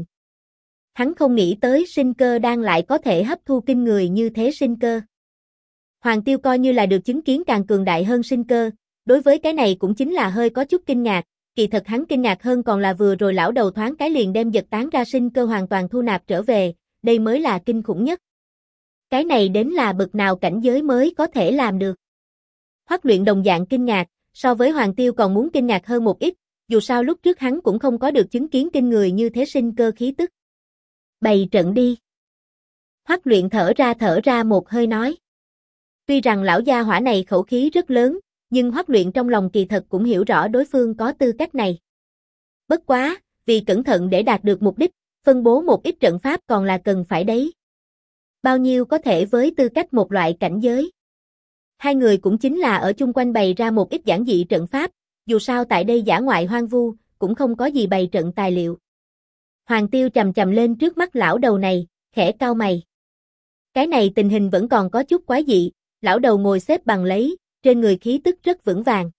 Hắn không nghĩ tới sinh cơ đang lại có thể hấp thu kinh người như thế sinh cơ. Hoàng Tiêu coi như là được chứng kiến càng cường đại hơn sinh cơ, đối với cái này cũng chính là hơi có chút kinh ngạc, kỳ thật hắn kinh ngạc hơn còn là vừa rồi lão đầu thoáng cái liền đem giật tán ra sinh cơ hoàn toàn thu nạp trở về, đây mới là kinh khủng nhất. Cái này đến là bậc nào cảnh giới mới có thể làm được. Hoắc Luyện đồng dạng kinh ngạc, so với Hoàng Tiêu còn muốn kinh ngạc hơn một ít, dù sao lúc trước hắn cũng không có được chứng kiến kinh người như thế sinh cơ khí tức. Bày trận đi. Hoắc Luyện thở ra một hơi nói. Tuy rằng lão gia hỏa này khẩu khí rất lớn, nhưng Hoắc Luyện trong lòng kỳ thật cũng hiểu rõ đối phương có tư cách này. Bất quá, vì cẩn thận để đạt được mục đích, phân bố một ít trận pháp còn là cần phải đấy. Bao nhiêu có thể với tư cách một loại cảnh giới. Hai người cũng chính là ở chung quanh bày ra một ít giản dị trận pháp, dù sao tại đây dã ngoại hoang vu, cũng không có gì bày trận tài liệu. Hoàng Tiêu trầm trầm lên trước mắt lão đầu này, khẽ cau mày. Cái này tình hình vẫn còn có chút quái dị, lão đầu ngồi xếp bằng lấy, trên người khí tức rất vững vàng.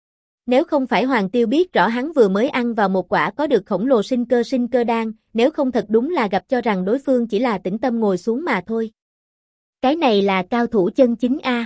Nếu không phải Hoàng Tiêu biết rõ hắn vừa mới ăn vào một quả có được khổng lồ sinh cơ đan, nếu không thật đúng là gặp cho rằng đối phương chỉ là tĩnh tâm ngồi xuống mà thôi. Cái này là cao thủ chân chính a.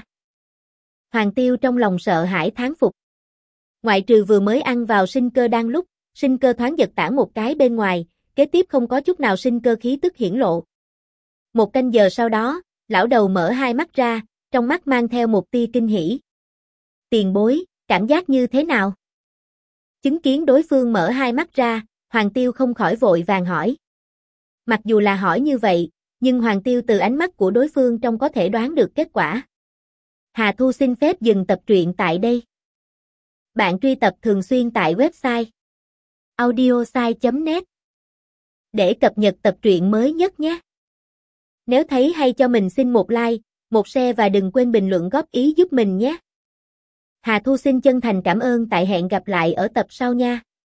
Hoàng Tiêu trong lòng sợ hãi thán phục. Ngoại trừ vừa mới ăn vào sinh cơ đan lúc, sinh cơ thoáng giật tản một cái bên ngoài, kế tiếp không có chút nào sinh cơ khí tức hiển lộ. Một canh giờ sau đó, lão đầu mở hai mắt ra, trong mắt mang theo một tia kinh hỉ. Tiền bối, cảm giác như thế nào? Chứng kiến đối phương mở hai mắt ra, Hoàng Tiêu không khỏi vội vàng hỏi. Mặc dù là hỏi như vậy, nhưng Hoàng Tiêu từ ánh mắt của đối phương trông có thể đoán được kết quả. Hà Thu xin phép dừng tập truyện tại đây. Bạn truy tập thường xuyên tại website audiosai.net để cập nhật tập truyện mới nhất nhé. Nếu thấy hay cho mình xin một like, một share và đừng quên bình luận góp ý giúp mình nhé. Hà Thu xin chân thành cảm ơn, tại hẹn gặp lại ở tập sau nha.